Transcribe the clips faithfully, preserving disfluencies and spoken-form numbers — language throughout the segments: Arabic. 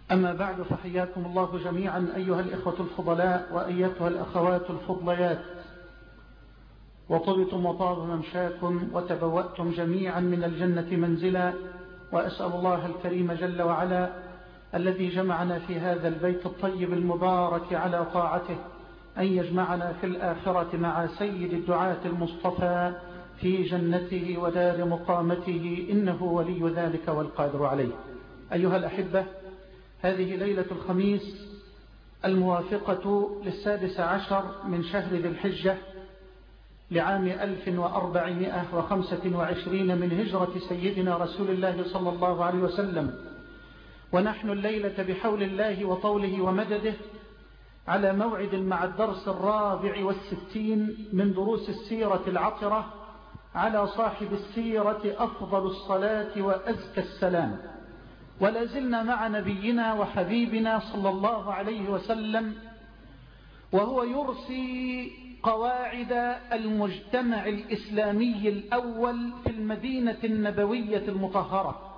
أما بعد، فحياكم الله جميعا أيها الإخوة الفضلاء وأيتها الأخوات الفضليات، وطبتم وطاب ممشاكم وتبوأتم جميعا من الجنة منزلا. وأسأل الله الكريم جل وعلا الذي جمعنا في هذا البيت الطيب المبارك على طاعته أن يجمعنا في الآخرة مع سيد الدعاة المصطفى في جنته ودار مقامته، إنه ولي ذلك والقادر عليه. أيها الأحبة، هذه ليلة الخميس الموافقة للسادس عشر من شهر ذي الحجة لعام ألف وأربعمائة وخمسة وعشرين من هجرة سيدنا رسول الله صلى الله عليه وسلم، ونحن الليلة بحول الله وطوله ومدده على موعد مع الدرس الرابع والستين من دروس السيرة العطرة على صاحب السيرة أفضل الصلاة وأزكى السلام. ولا زلنا مع نبينا وحبيبنا صلى الله عليه وسلم وهو يرسي قواعد المجتمع الإسلامي الأول في المدينة النبوية المطهرة.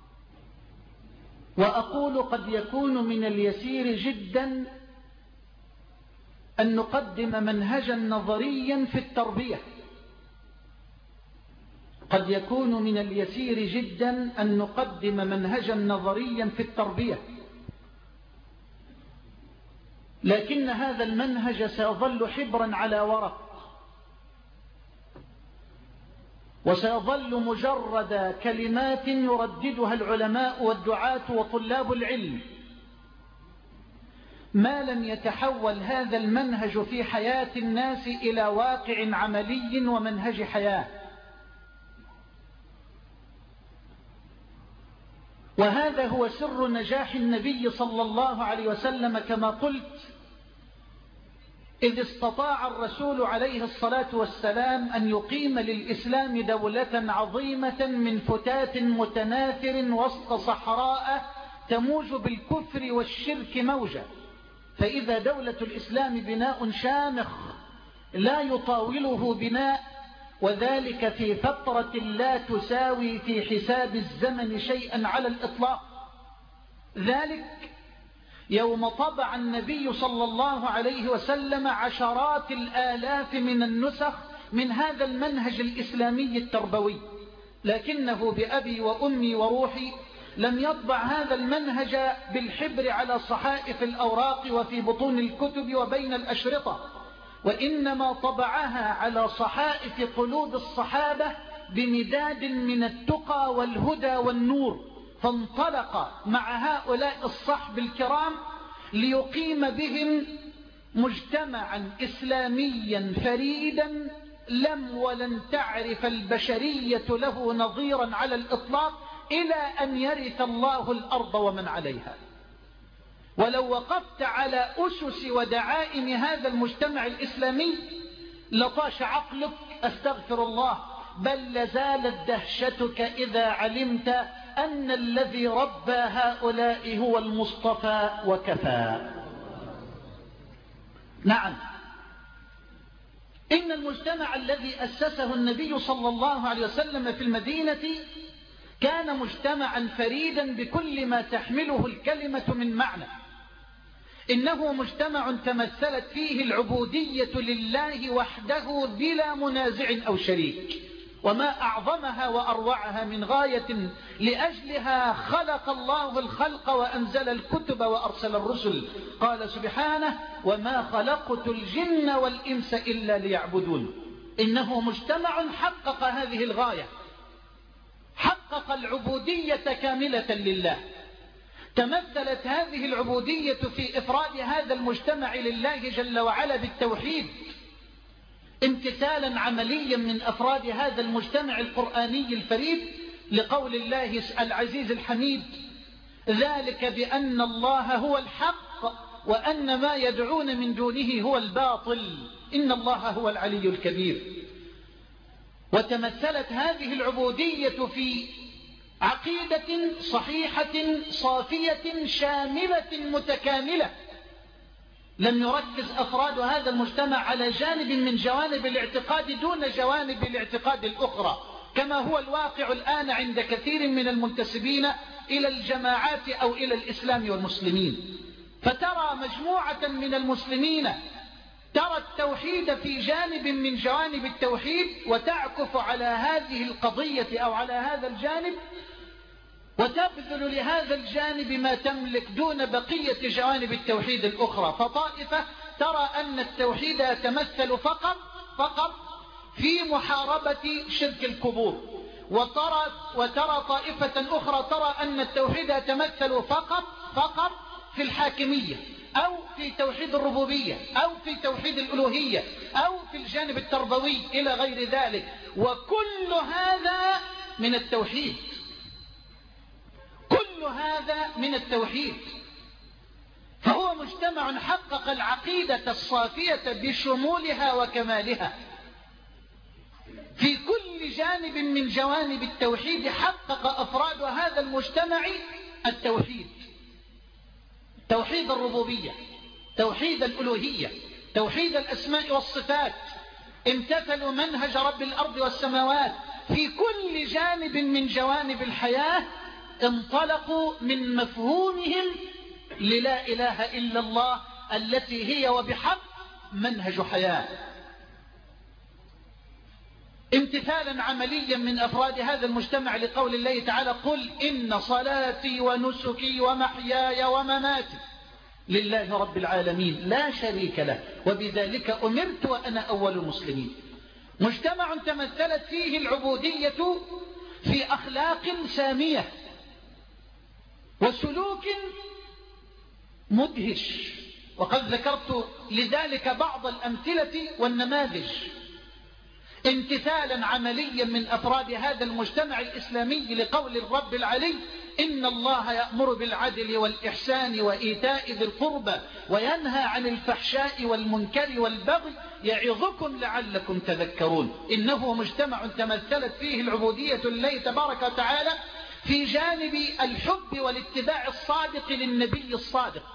وأقول قد يكون من اليسير جدا أن نقدم منهجا نظريا في التربية، قد يكون من اليسير جدا أن نقدم منهجا نظريا في التربية، لكن هذا المنهج سيظل حبرا على ورق، وسيظل مجرد كلمات يرددها العلماء والدعاة وطلاب العلم، ما لم يتحول هذا المنهج في حياة الناس إلى واقع عملي ومنهج حياة. وهذا هو سر نجاح النبي صلى الله عليه وسلم كما قلت، إذ استطاع الرسول عليه الصلاة والسلام أن يقيم للإسلام دولة عظيمة من فتات متناثر وسط صحراء تموج بالكفر والشرك موجة. فإذا دولة الإسلام بناء شامخ لا يطاوله بناء، وذلك في فترة لا تساوي في حساب الزمن شيئا على الإطلاق. ذلك يوم طبع النبي صلى الله عليه وسلم عشرات الآلاف من النسخ من هذا المنهج الإسلامي التربوي، لكنه بأبي وأمي وروحي لم يطبع هذا المنهج بالحبر على صحائف الأوراق وفي بطون الكتب وبين الأشرطة، وإنما طبعها على صحائف قلوب الصحابة بمداد من التقى والهدى والنور، فانطلق مع هؤلاء الصحب الكرام ليقيم بهم مجتمعا إسلاميا فريدا لم ولن تعرف البشرية له نظيرا على الإطلاق إلى أن يرث الله الأرض ومن عليها. ولو وقفت على أسس ودعائم هذا المجتمع الإسلامي لطاش عقلك، أستغفر الله، بل لزالت دهشتك إذا علمت أن الذي ربى هؤلاء هو المصطفى وكفى. نعم، إن المجتمع الذي أسسه النبي صلى الله عليه وسلم في المدينة كان مجتمعا فريدا بكل ما تحمله الكلمة من معنى. إنه مجتمع تمثلت فيه العبودية لله وحده بلا منازع أو شريك، وما أعظمها وأروعها من غاية لأجلها خلق الله الخلق وأنزل الكتب وأرسل الرسل. قال سبحانه: وما خلقت الجن والإنس إلا ليعبدون. إنه مجتمع حقق هذه الغاية، حقق العبودية كاملة لله. تمثلت هذه العبودية في إفراد هذا المجتمع لله جل وعلا بالتوحيد، امتثالا عمليا من أفراد هذا المجتمع القرآني الفريد لقول الله العزيز الحميد: ذلك بأن الله هو الحق وأن ما يدعون من دونه هو الباطل إن الله هو العلي الكبير. وتمثلت هذه العبودية في عقيدة صحيحة صافية شاملة متكاملة، لم يركز أفراد هذا المجتمع على جانب من جوانب الاعتقاد دون جوانب الاعتقاد الأخرى، كما هو الواقع الآن عند كثير من المنتسبين إلى الجماعات أو إلى الإسلام والمسلمين. فترى مجموعة من المسلمين ترى التوحيد في جانب من جوانب التوحيد وتعكف على هذه القضية أو على هذا الجانب وتبذل لهذا الجانب ما تملك دون بقية جوانب التوحيد الأخرى. فطائفة ترى أن التوحيد يتمثل فقط فقط في محاربة شرك القبور، وترى, وترى طائفة أخرى ترى أن التوحيد يتمثل فقط فقط في الحاكمية أو في توحيد الربوبية أو في توحيد الألوهية أو في الجانب التربوي إلى غير ذلك. وكل هذا من التوحيد، كل هذا من التوحيد. فهو مجتمع حقق العقيدة الصافية بشمولها وكمالها. في كل جانب من جوانب التوحيد حقق أفراد هذا المجتمع التوحيد: توحيد الربوبية، توحيد الألوهية، توحيد الأسماء والصفات. امتثلوا منهج رب الأرض والسماوات في كل جانب من جوانب الحياة. انطلقوا من مفهومهم للا إله إلا الله التي هي وبحق منهج حياة. امتثالا عمليا من أفراد هذا المجتمع لقول الله تعالى: قل إن صلاتي ونسكي ومحياي ومماتي لله رب العالمين لا شريك له وبذلك أمرت وأنا أول المسلمين. مجتمع تمثلت فيه العبودية في أخلاق سامية وسلوك مدهش، وقد ذكرت لذلك بعض الأمثلة والنماذج. امتثالا عمليا من أفراد هذا المجتمع الإسلامي لقول الرب العلي: إن الله يأمر بالعدل والإحسان وإيتاء ذي القربى وينهى عن الفحشاء والمنكر والبغي يعظكم لعلكم تذكرون. إنه مجتمع تمثلت فيه العبودية لله تبارك وتعالى في جانب الحب والاتباع الصادق للنبي الصادق.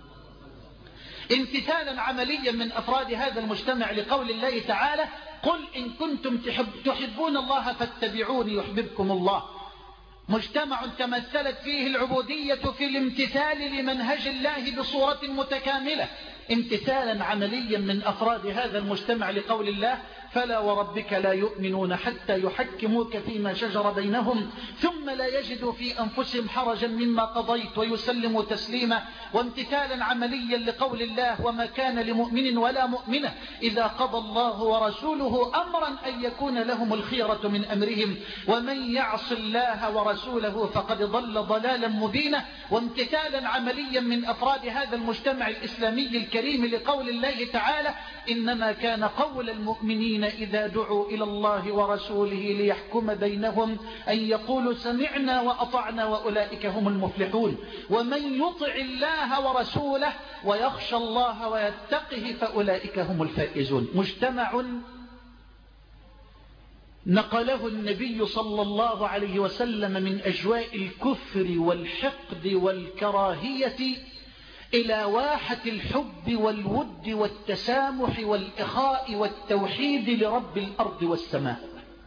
امتثالا عمليا من أفراد هذا المجتمع لقول الله تعالى: قل إن كنتم تحب تحبون الله فاتبعوني يحببكم الله. مجتمع تمثلت فيه العبودية في الامتثال لمنهج الله بصورة متكاملة. امتثالا عمليا من أفراد هذا المجتمع لقول الله: فلا وربك لا يؤمنون حتى يحكموك فيما شجر بينهم ثم لا يجدوا في أنفسهم حرجا مما قضيت ويسلموا تسليما. وامتثالا عمليا لقول الله: وما كان لمؤمن ولا مؤمنة إذا قضى الله ورسوله أمرا أن يكون لهم الخيرة من أمرهم ومن يعص الله ورسوله فقد ضل ضلالا مبينا. وامتثالا عمليا من أفراد هذا المجتمع الإسلامي الكريم لقول الله تعالى: إنما كان قول المؤمنين إذا دعوا إلى الله ورسوله ليحكم بينهم أن يقولوا سمعنا وأطعنا وأولئك هم المفلحون. ومن يطع الله ورسوله ويخشى الله ويتقه فأولئك هم الفائزون. مجتمع نقله النبي صلى الله عليه وسلم من أجواء الكفر والحقد والكراهية إلى واحة الحب والود والتسامح والإخاء والتوحيد لرب الأرض والسماء.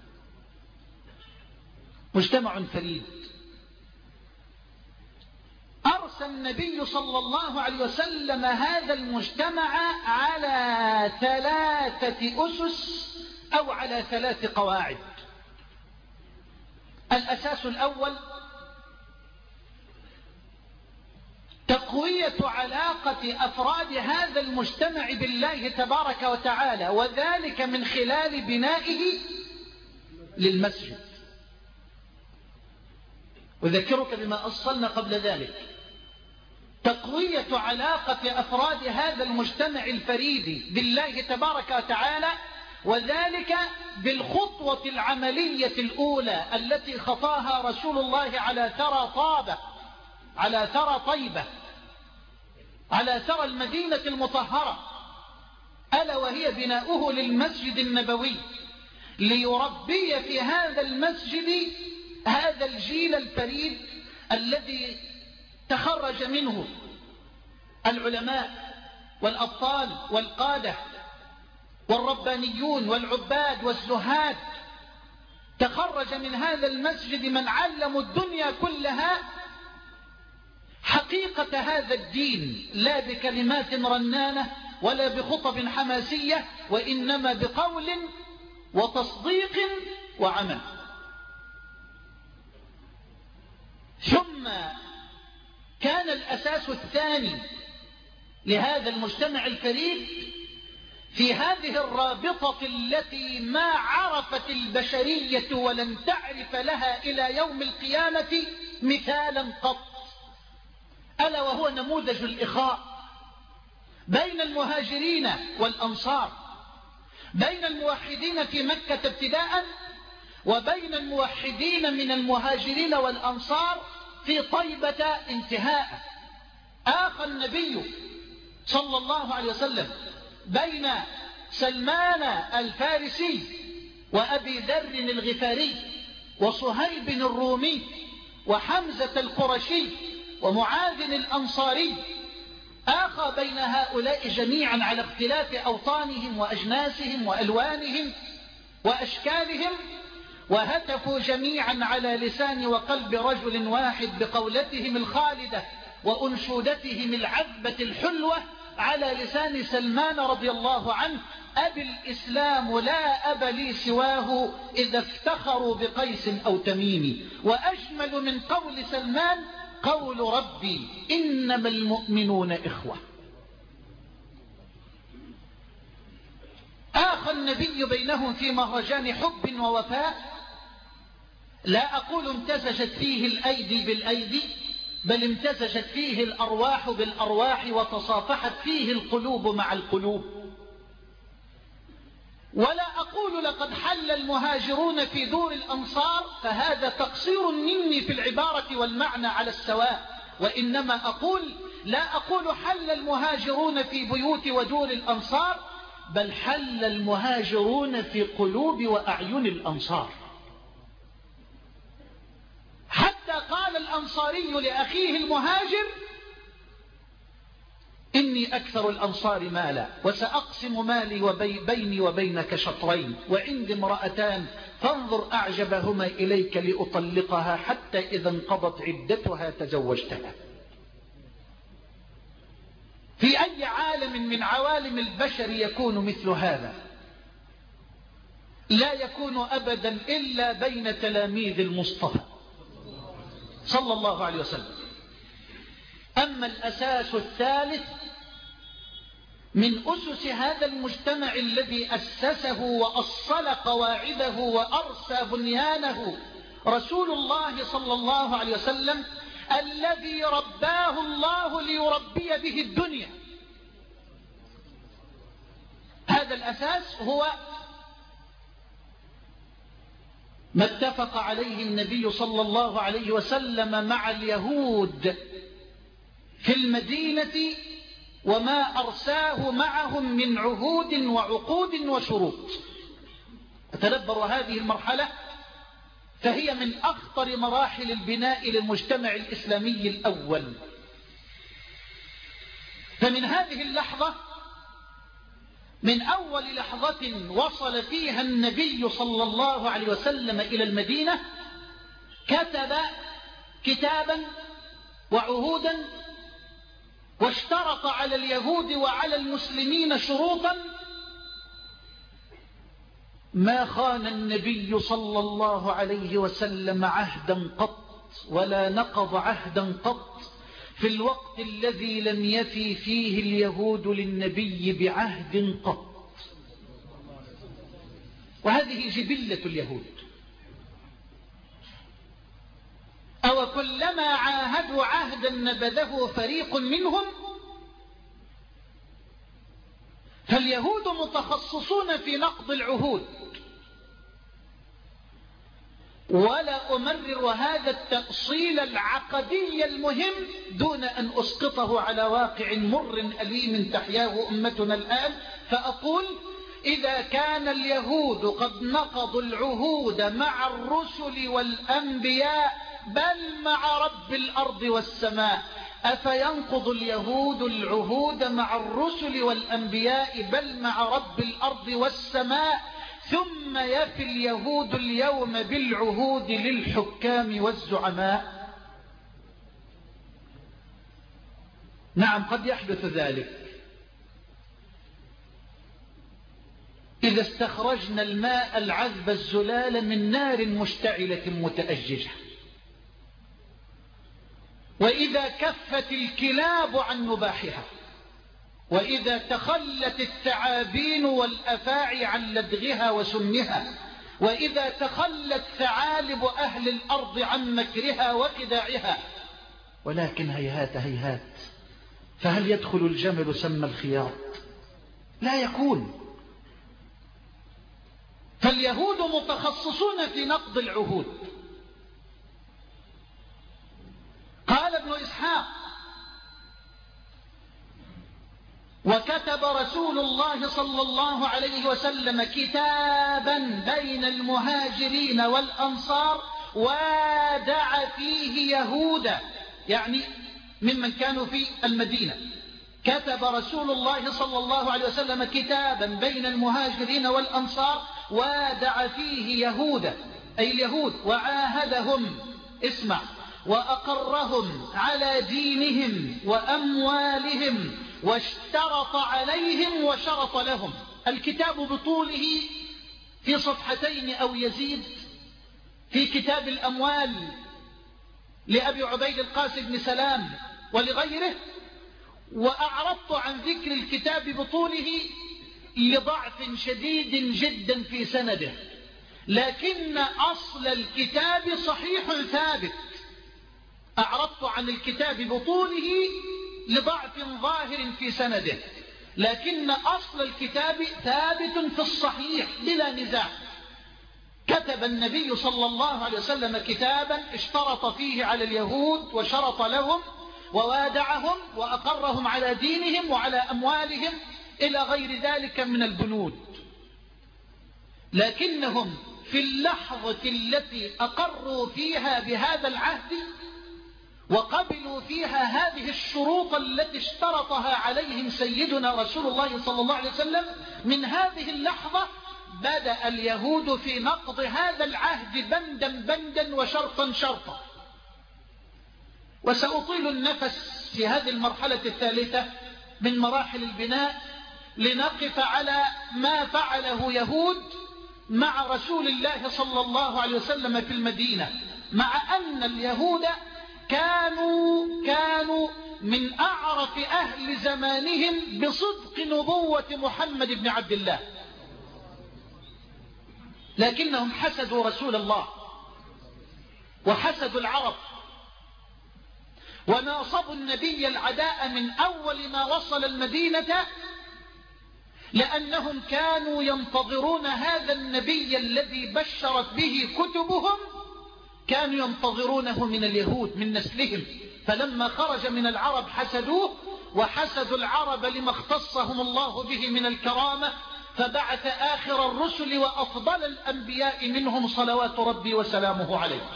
مجتمع فريد. أرسى النبي صلى الله عليه وسلم هذا المجتمع على ثلاثة أسس أو على ثلاث قواعد. الأساس الأول: تقوية علاقة أفراد هذا المجتمع بالله تبارك وتعالى، وذلك من خلال بنائه للمسجد. أذكرك بما أصلنا قبل ذلك: تقوية علاقة أفراد هذا المجتمع الفريد بالله تبارك وتعالى، وذلك بالخطوة العملية الأولى التي خطاها رسول الله على ثرى طابة، على ثرى طيبة، على ثرى المدينة المطهرة، ألا وهي بناؤه للمسجد النبوي، ليربي في هذا المسجد هذا الجيل الفريد الذي تخرج منه العلماء والأبطال والقادة والربانيون والعباد والزهاد. تخرج من هذا المسجد من علموا الدنيا كلها حقيقة هذا الدين لا بكلمات رنانة ولا بخطب حماسية، وإنما بقول وتصديق وعمل. ثم كان الأساس الثاني لهذا المجتمع الفريد في هذه الرابطة التي ما عرفت البشرية ولن تعرف لها إلى يوم القيامة مثالا قط، ألا وهو نموذج الإخاء بين المهاجرين والأنصار، بين الموحدين في مكة ابتداء وبين الموحدين من المهاجرين والأنصار في طيبة انتهاء. آخى النبي صلى الله عليه وسلم بين سلمان الفارسي وأبي ذر الغفاري وصهيب الرومي وحمزة القرشي ومعاذ الأنصاري، آخى بين هؤلاء جميعا على اختلاف أوطانهم وأجناسهم وألوانهم وأشكالهم، وهتفوا جميعا على لسان وقلب رجل واحد بقولتهم الخالدة وأنشودتهم العذبة الحلوة على لسان سلمان رضي الله عنه: أبي الإسلام لا أب لي سواه إذا افتخروا بقيس أو تميم. وأجمل من قول سلمان قول ربي إنما المؤمنون إخوة. آخى النبي بينهم في مهرجان حب ووفاء، لا أقول امتزجت فيه الأيدي بالأيدي، بل امتزجت فيه الأرواح بالأرواح وتصافحت فيه القلوب مع القلوب. ولا أقول لقد حل المهاجرون في دور الأنصار، فهذا تقصير مني في العبارة والمعنى على السواء، وإنما أقول لا أقول حل المهاجرون في بيوت ودور الأنصار، بل حل المهاجرون في قلوب وأعين الأنصار. حتى قال الأنصاري لأخيه المهاجر: إني أكثر الأنصار مالا وسأقسم مالي وبي بيني وبينك شطرين، وعندي امرأتان فانظر أعجبهما إليك لأطلقها، حتى إذا انقضت عدتها تزوجتها. في أي عالم من عوالم البشر يكون مثل هذا؟ لا يكون أبدا إلا بين تلاميذ المصطفى صلى الله عليه وسلم. أما الأساس الثالث من أسس هذا المجتمع الذي أسسه وأصل قواعده وأرسى بنيانه رسول الله صلى الله عليه وسلم، الذي رباه الله ليربي به الدنيا. هذا الأساس هو ما اتفق عليه النبي صلى الله عليه وسلم مع اليهود في المدينة، وما أرساه معهم من عهود وعقود وشروط. أتدبر هذه المرحلة، فهي من أخطر مراحل البناء للمجتمع الإسلامي الأول. فمن هذه اللحظة، من أول لحظة وصل فيها النبي صلى الله عليه وسلم إلى المدينة، كتب كتابا وعهودا، واشترط على اليهود وعلى المسلمين شروطا ما خان النبي صلى الله عليه وسلم عهدا قط ولا نقض عهدا قط في الوقت الذي لم يفي فيه اليهود للنبي بعهد قط. وهذه جبلة اليهود. أو كلما عاهدوا عهدا نبذه فريق منهم. فاليهود متخصصون في نقض العهود. ولا أمرر هذا التأصيل العقدي المهم دون أن أسقطه على واقع مر أليم تحياه أمتنا الآن، فأقول: إذا كان اليهود قد نقضوا العهود مع الرسل والأنبياء بل مع رب الأرض والسماء، أفينقض اليهود العهود مع الرسل والأنبياء بل مع رب الأرض والسماء، ثم يفي اليهود اليوم بالعهود للحكام والزعماء؟ نعم قد يحدث ذلك. إذا استخرجنا الماء العذب الزلال من نار مشتعلة متأججة، وإذا كفت الكلاب عن نباحها، وإذا تخلت الثعابين والأفاعي عن لدغها وسمها، وإذا تخلت ثعالب أهل الأرض عن مكرها وخداعها. ولكن هيهات هيهات، فهل يدخل الجمل سم الخياط؟ لا يكون. فاليهود متخصصون في نقض العهود. قال ابن إسحاق: وكتب رسول الله صلى الله عليه وسلم كتابا بين المهاجرين والأنصار وادع فيه يهودا، يعني ممن كانوا في المدينة. كتب رسول الله صلى الله عليه وسلم كتابا بين المهاجرين والأنصار وادع فيه يهودا، أي اليهود، وعاهدهم، اسمع، وأقرهم على دينهم وأموالهم، واشترط عليهم وشرط لهم. الكتاب بطوله في صفحتين أو يزيد. في كتاب الأموال لأبي عبيد القاسم بن سلام ولغيره. وأعرضت عن ذكر الكتاب بطوله لضعف شديد جدا في سنده، لكن أصل الكتاب صحيح ثابت. أعرضت عن الكتاب بطوله لضعف ظاهر في سنده، لكن أصل الكتاب ثابت في الصحيح بلا نزاع. كتب النبي صلى الله عليه وسلم كتابا اشترط فيه على اليهود وشرط لهم ووادعهم وأقرهم على دينهم وعلى أموالهم إلى غير ذلك من البنود. لكنهم في اللحظة التي أقروا فيها بهذا العهد وقبلوا فيها هذه الشروط التي اشترطها عليهم سيدنا رسول الله صلى الله عليه وسلم، من هذه اللحظة بدأ اليهود في نقض هذا العهد بندا بندا وشرطا شرطا. وسأطيل النفس في هذه المرحلة الثالثة من مراحل البناء لنقف على ما فعله يهود مع رسول الله صلى الله عليه وسلم في المدينة، مع أن اليهود كانوا كانوا من أعرف أهل زمانهم بصدق نبوة محمد بن عبد الله، لكنهم حسدوا رسول الله وحسدوا العرب وناصبوا النبي العداء من أول ما وصل المدينة، لأنهم كانوا ينتظرون هذا النبي الذي بشرت به كتبهم، كانوا ينتظرونه من اليهود من نسلهم. فلما خرج من العرب حسدوه، وحسدوا العرب لما اختصهم الله به من الكرامة، فبعث آخر الرسل وأفضل الأنبياء منهم صلوات ربي وسلامه عليه.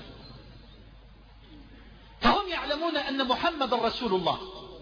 فهم يعلمون أن محمد رسول الله.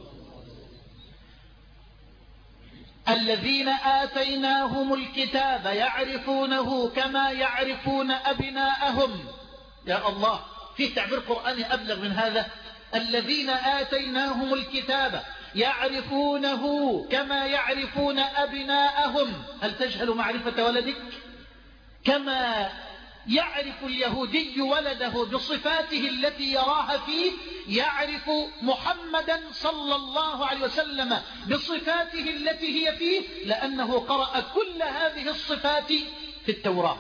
الذين آتيناهم الكتاب يعرفونه كما يعرفون أبناءهم. يا الله، في تعبير قرآني أبلغ من هذا؟ الذين آتيناهم الكتاب يعرفونه كما يعرفون أبناءهم. هل تجهل معرفة ولدك؟ كما يعرف اليهودي ولده بصفاته التي يراها فيه، يعرف محمدا صلى الله عليه وسلم بصفاته التي هي فيه، لأنه قرأ كل هذه الصفات في التوراة.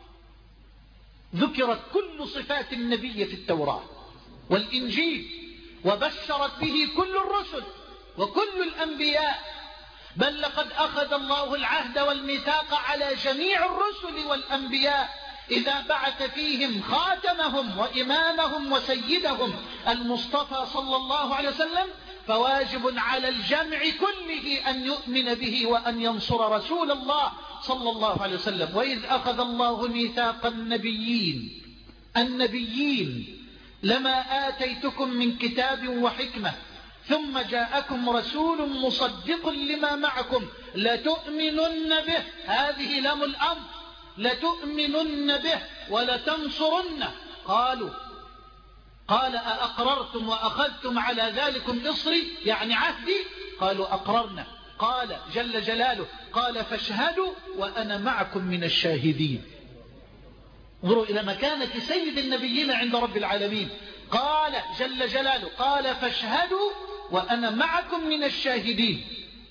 ذكرت كل صفات النبي في التوراة والإنجيل، وبشرت به كل الرسل وكل الأنبياء. بل لقد أخذ الله العهد والميثاق على جميع الرسل والأنبياء إذا بعث فيهم خاتمهم وإمامهم وسيدهم المصطفى صلى الله عليه وسلم، فواجب على الجمع كله أن يؤمن به وأن ينصر رسول الله صلى الله عليه وسلم. وإذ أخذ الله ميثاق النبيين النبيين لما آتيتكم من كتاب وحكمة ثم جاءكم رسول مصدق لما معكم لتؤمنن به، هذه لام الأمر، لتؤمنن به ولتنصرنه. قالوا قال أأقررتم وأخذتم على ذلكم إصري يعني عهدي؟ قالوا أقررنا. قال جل جلاله قال فاشهدوا وأنا معكم من الشاهدين. انظروا إلى مكانة سيد النبيين عند رب العالمين. قال جل جلاله قال فاشهدوا وأنا معكم من الشاهدين.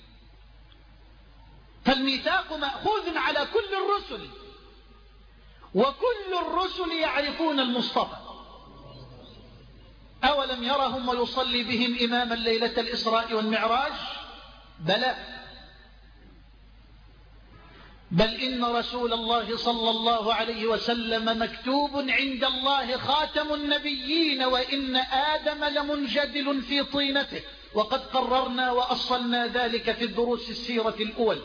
فالميثاق مأخوذ على كل الرسل، وكل الرسل يعرفون المصطفى. أولم يرهم ويصلي بهم إماما ليلة الإسراء والمعراج؟ بلى، بل إن رسول الله صلى الله عليه وسلم مكتوب عند الله خاتم النبيين، وإن آدم لمنجدل في طينته، وقد قررنا وأصلنا ذلك في الدروس السيرة الأول.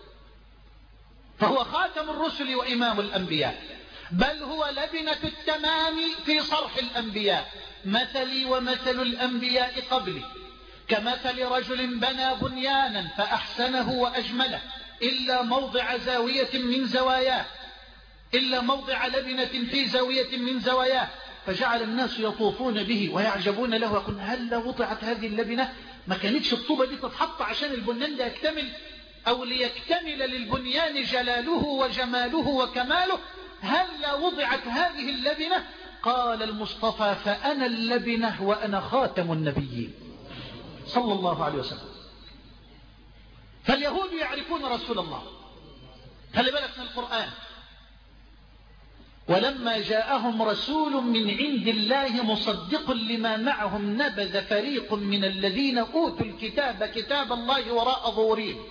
فهو خاتم الرسل وإمام الأنبياء، بل هو لبنة التمام في صرح الأنبياء. مثلي ومثل الأنبياء قبلي كمثل رجل بنى بنيانا فأحسنه وأجمله، إلا موضع زاوية من زواياه إلا موضع لبنة في زاوية من زواياه، فجعل الناس يطوفون به ويعجبون له ويقول هل وضعت هذه اللبنة؟ ما كانتش الطوبة دي تتحط عشان البنيان ده يكتمل أو ليكتمل للبنيان جلاله وجماله وكماله؟ هل وضعت هذه اللبنة؟ قال المصطفى فأنا اللبنة وأنا خاتم النبيين صلى الله عليه وسلم. فاليهود يعرفون رسول الله. خلي بالك من القرآن. ولما جاءهم رسول من عند الله مصدق لما معهم نبذ فريق من الذين أوتوا الكتاب كتاب الله وراء ظهورهم.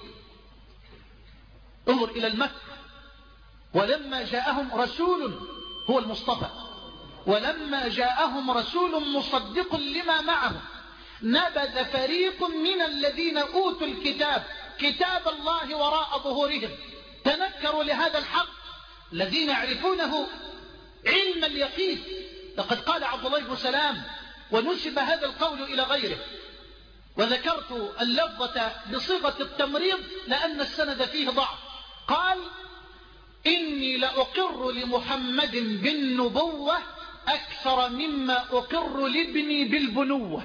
انظر إلى المكر. ولما جاءهم رسول هو المصطفى، ولما جاءهم رسول مصدق لما معهم نبذ فريق من الذين أوتوا الكتاب كتاب الله وراء ظهورهم. تنكروا لهذا الحق الذين يعرفونه علم اليقين. لقد قال عبد الله بن سلام ونسب هذا القول إلى غيره، وذكرت اللفظة بصيغة التمريض لأن السند فيه ضعف. قال إني لأقر لمحمد بالنبوة أكثر مما أقر لابني بالبنوة.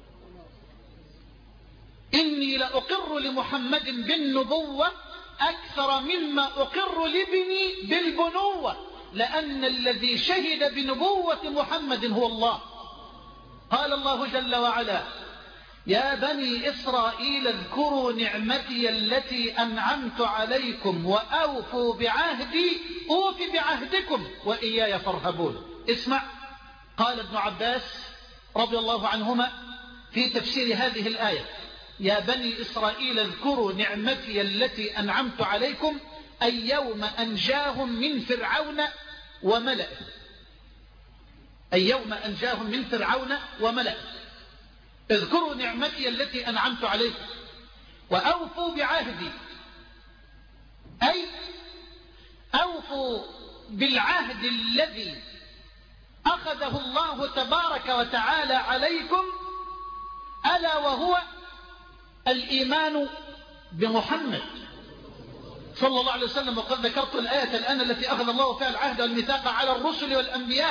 إني لأقر لمحمد بالنبوة أكثر مما أقر لابني بالبنوة، لأن الذي شهد بنبوة محمد هو الله. قال الله جل وعلا يا بني إسرائيل اذكروا نعمتي التي أنعمت عليكم وأوفوا بعهدي أوف بعهدكم وإياي فارهبون. اسمع، قال ابن عباس رضي الله عنهما في تفسير هذه الآية يا بني إسرائيل اذكروا نعمتي التي أنعمت عليكم أي يوم أنجاهم من فرعون وملئه، أي يوم أنجاهم من فرعون وملئه. اذكروا نعمتي التي أنعمت عليكم وأوفوا بعهدي، أي أوفوا بالعهد الذي أخذه الله تبارك وتعالى عليكم، ألا وهو الإيمان بمحمد صلى الله عليه وسلم. وقد ذكرت الآية الآن التي أخذ الله فيها العهد والميثاق على الرسل والأنبياء.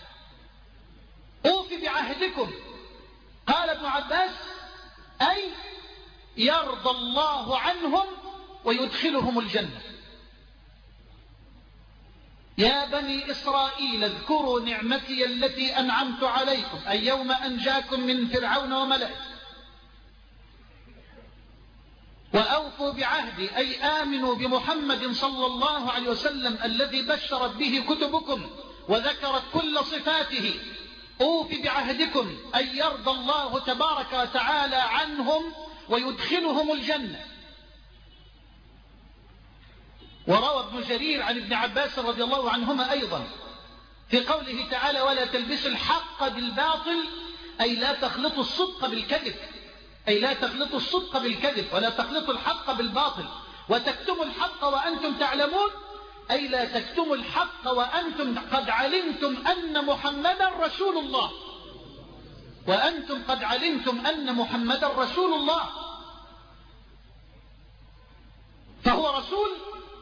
أوف بعهدكم، قال ابن عباس أي يرضى الله عنهم ويدخلهم الجنة. يا بني إسرائيل اذكروا نعمتي التي أنعمت عليكم أي يوم أنجاكم من فرعون وملئه وأوفوا بعهدي أي آمنوا بمحمد صلى الله عليه وسلم الذي بشرت به كتبكم وذكرت كل صفاته. أوف بعهدكم أي يرضى الله تبارك وتعالى عنهم ويدخلهم الجنة. وروى ابن جرير عن ابن عباس رضي الله عنهما أيضا في قوله تعالى ولا تلبسوا الحق بالباطل أي لا تخلطوا الصدق بالكذب، أي لا تخلطوا الصدق بالكذب ولا تخلطوا الحق بالباطل وتكتموا الحق وأنتم تعلمون، أي لا تكتموا الحق وأنتم قد علمتم أن محمدا رسول الله، وأنتم قد علمتم أن محمدا رسول الله. فهو رسول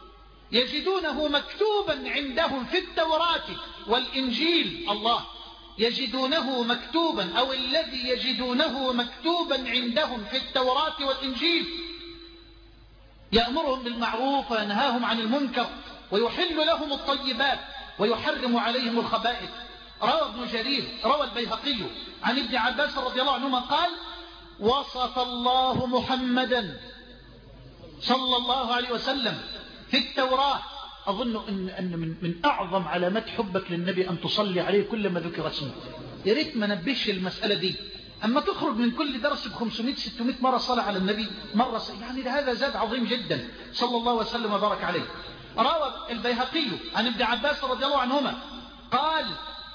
يجدونه مكتوبا عندهم في التوراة والإنجيل. الله يجدونه مكتوبا أو الذي يجدونه مكتوبا عندهم في التوراة والإنجيل، يأمرهم بالمعروف وينهاهم عن المنكر ويحل لهم الطيبات ويحرم عليهم الخبائث. روى ابن جرير روى البيهقي عن ابن عباس رضي الله عنهما قال: وصف الله محمدا صلى الله عليه وسلم في التوراة. أظن أن, أن من, من أعظم علامات حبك للنبي أن تصلي عليه كلما ذكر اسمه. يا ريت ما نبش المسألة دي، أما تخرج من كل درس ب خمسمائة ستمائة مرة صلاة على النبي مرة صلاة. يعني هذا زاد عظيم جدا صلى الله وسلم وبارك عليه. روى البيهقي عن ابن عباس رضي الله عنهما قال: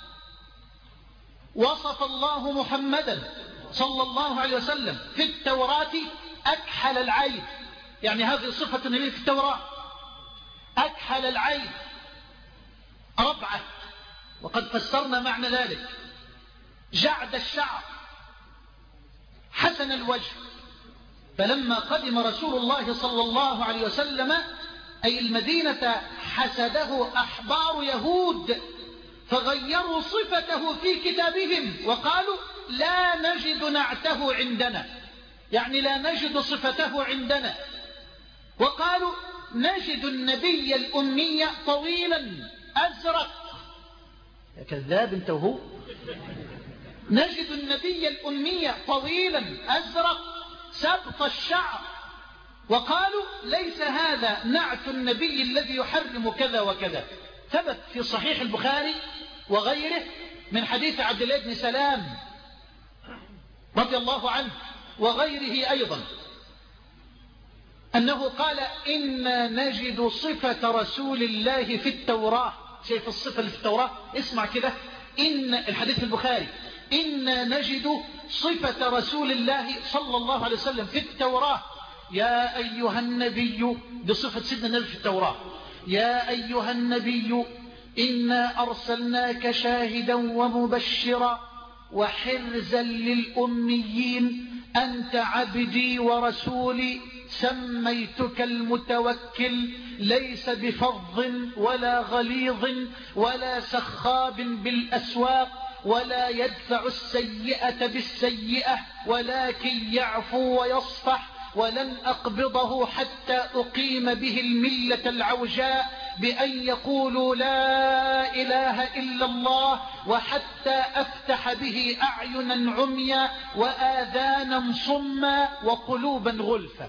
وصف الله محمدا صلى الله عليه وسلم في التوراة أكحل العين. يعني هذه صفة النبي في التوراة، أكحل العين، ربعة، وقد فسرنا معنى ذلك، جعد الشعر، حسن الوجه. فلما قدم رسول الله صلى الله عليه وسلم أي المدينة حسده أحبار يهود فغيروا صفته في كتابهم وقالوا: لا نجد نعته عندنا، يعني لا نجد صفته عندنا. وقالوا: نجد النبي الأمي طويلا أزرق. يا كذاب انت وهو. نجد النبي الأمي طويلا أزرق سبط الشعر. وقالوا: ليس هذا نعت النبي الذي يحرم كذا وكذا. ثبت في صحيح البخاري وغيره من حديث عبد الله بن سلام رضي الله عنه وغيره أيضا أنه قال: إنا نجد صفة رسول الله في التوراة. شايف الصفة اللي في التوراة؟ اسمع كده، إن الحديث البخاري: إنا نجد صفة رسول الله صلى الله عليه وسلم في التوراة. يا أيها النبي، بصفة سيدنا النبي في التوراة: يا أيها النبي إنا أرسلناك شاهدا ومبشرا وحرزا للأميين أنت عبدي ورسولي سميتك المتوكل ليس بفظ ولا غليظ ولا سخاب بالأسواق ولا يدفع السيئة بالسيئة ولكن يعفو ويصفح ولن أقبضه حتى أقيم به الملة العوجاء بأن يقولوا لا إله إلا الله وحتى أفتح به أعينا عميا وآذانا صما وقلوبا غلفا.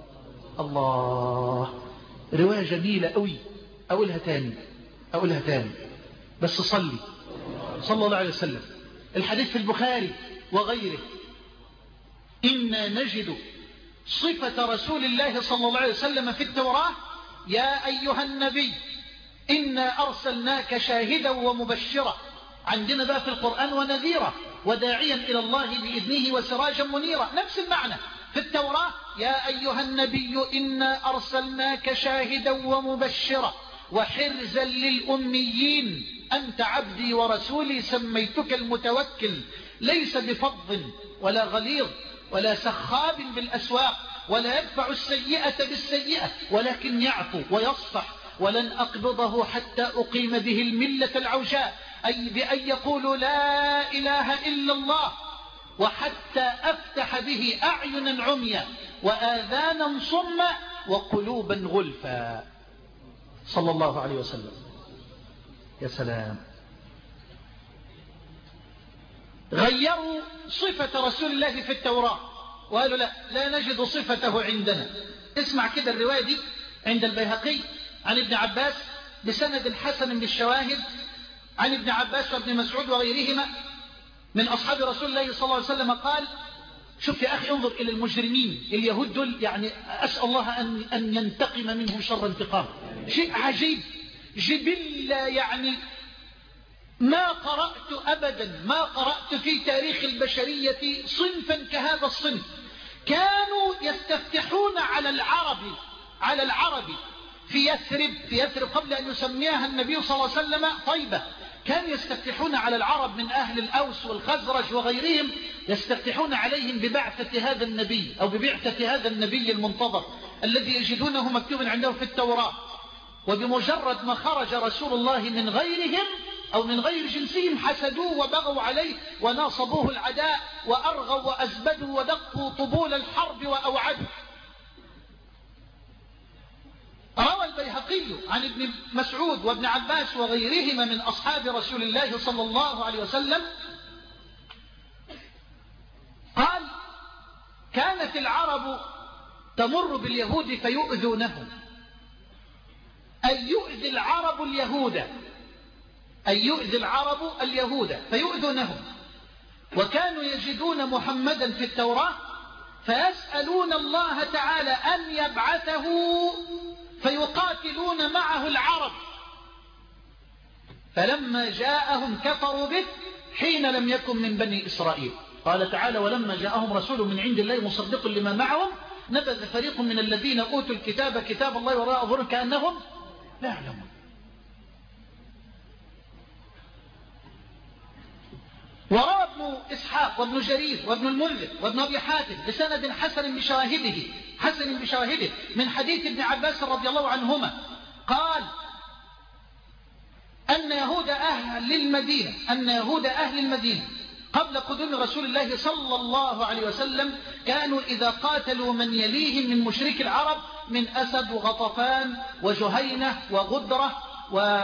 الله، رواية جميلة قوي. أقولها تاني أقولها تاني بس صلي صلى الله عليه وسلم. الحديث في البخاري وغيره: إنا نجد صفة رسول الله صلى الله عليه وسلم في التوراة: يا أيها النبي إنا أرسلناك شاهدا ومبشرا. عندنا بقى في القرآن ونذيرا وداعيا إلى الله بإذنه وسراجا منيرا. نفس المعنى في التوراة: يا أيها النبي إنا أرسلناك شاهدا ومبشرا وحرزا للأميين أنت عبدي ورسولي سميتك المتوكل ليس بفظ ولا غليظ ولا سخاب بالأسواق ولا يدفع السيئة بالسيئة ولكن يعفو ويصفح ولن أقبضه حتى أقيم به الملة العوجاء، أي بأن يقولوا لا إله إلا الله وحتى أفتح به أعينا عميا وآذانا صما وقلوبا غلفا. صلى الله عليه وسلم. يا سلام. غيروا صفة رسول الله في التوراة وقالوا لا لا نجد صفته عندنا. اسمع كده الرواية دي عند البيهقي عن ابن عباس بسند حسن بالشواهد عن ابن عباس وابن مسعود وغيرهما من أصحاب رسول الله صلى الله عليه وسلم قال: شوف يا أخي، انظر إلى المجرمين اليهود دول، يعني أسأل الله أن, أن ينتقم منهم شر انتقام. شيء عجيب جبلة، يعني ما قرأت أبدا ما قرأت في تاريخ البشرية صنفا كهذا الصنف. كانوا يستفتحون على العرب على العرب في يثرب في يثرب قبل أن يسميها النبي صلى الله عليه وسلم طيبة. كانوا يستفتحون على العرب من أهل الأوس والخزرج وغيرهم، يستفتحون عليهم ببعثة هذا النبي أو ببعثة هذا النبي المنتظر الذي يجدونه مكتوبا عندهم في التوراة. وبمجرد ما خرج رسول الله من غيرهم أو من غير جنسهم حسدوه وبغوا عليه وناصبوه العداء وأرغوا وأزبدوا ودقوا طبول الحرب وأوعدوا. روى البيهقي عن ابن مسعود وابن عباس وغيرهما من أصحاب رسول الله صلى الله عليه وسلم قال: كانت العرب تمر باليهود فيؤذونهم، أي يؤذي العرب اليهود، أي يؤذي العرب اليهود فيؤذونهم، وكانوا يجدون محمدا في التوراة فيسألون الله تعالى أن يبعثه فيقاتلون معه العرب، فلما جاءهم كفروا به حين لم يكن من بني إسرائيل. قال تعالى: ولما جاءهم رسول من عند الله مصدق لما معهم نبذ فريق من الذين أوتوا الكتاب كتاب الله وراء ظهورهم كأنهم لا يعلمون. وروى ابن إسحاق وابن جرير وابن المنذر وابن أبي حاتم بسند حسن بشواهده حسن بشواهده من حديث ابن عباس رضي الله عنهما قال: أن يهود أهل المدينة أن يهود أهل المدينة قبل قدوم رسول الله صلى الله عليه وسلم كانوا إذا قاتلوا من يليهم من مشرك العرب من أسد وغطفان وجهينة وغدرة و...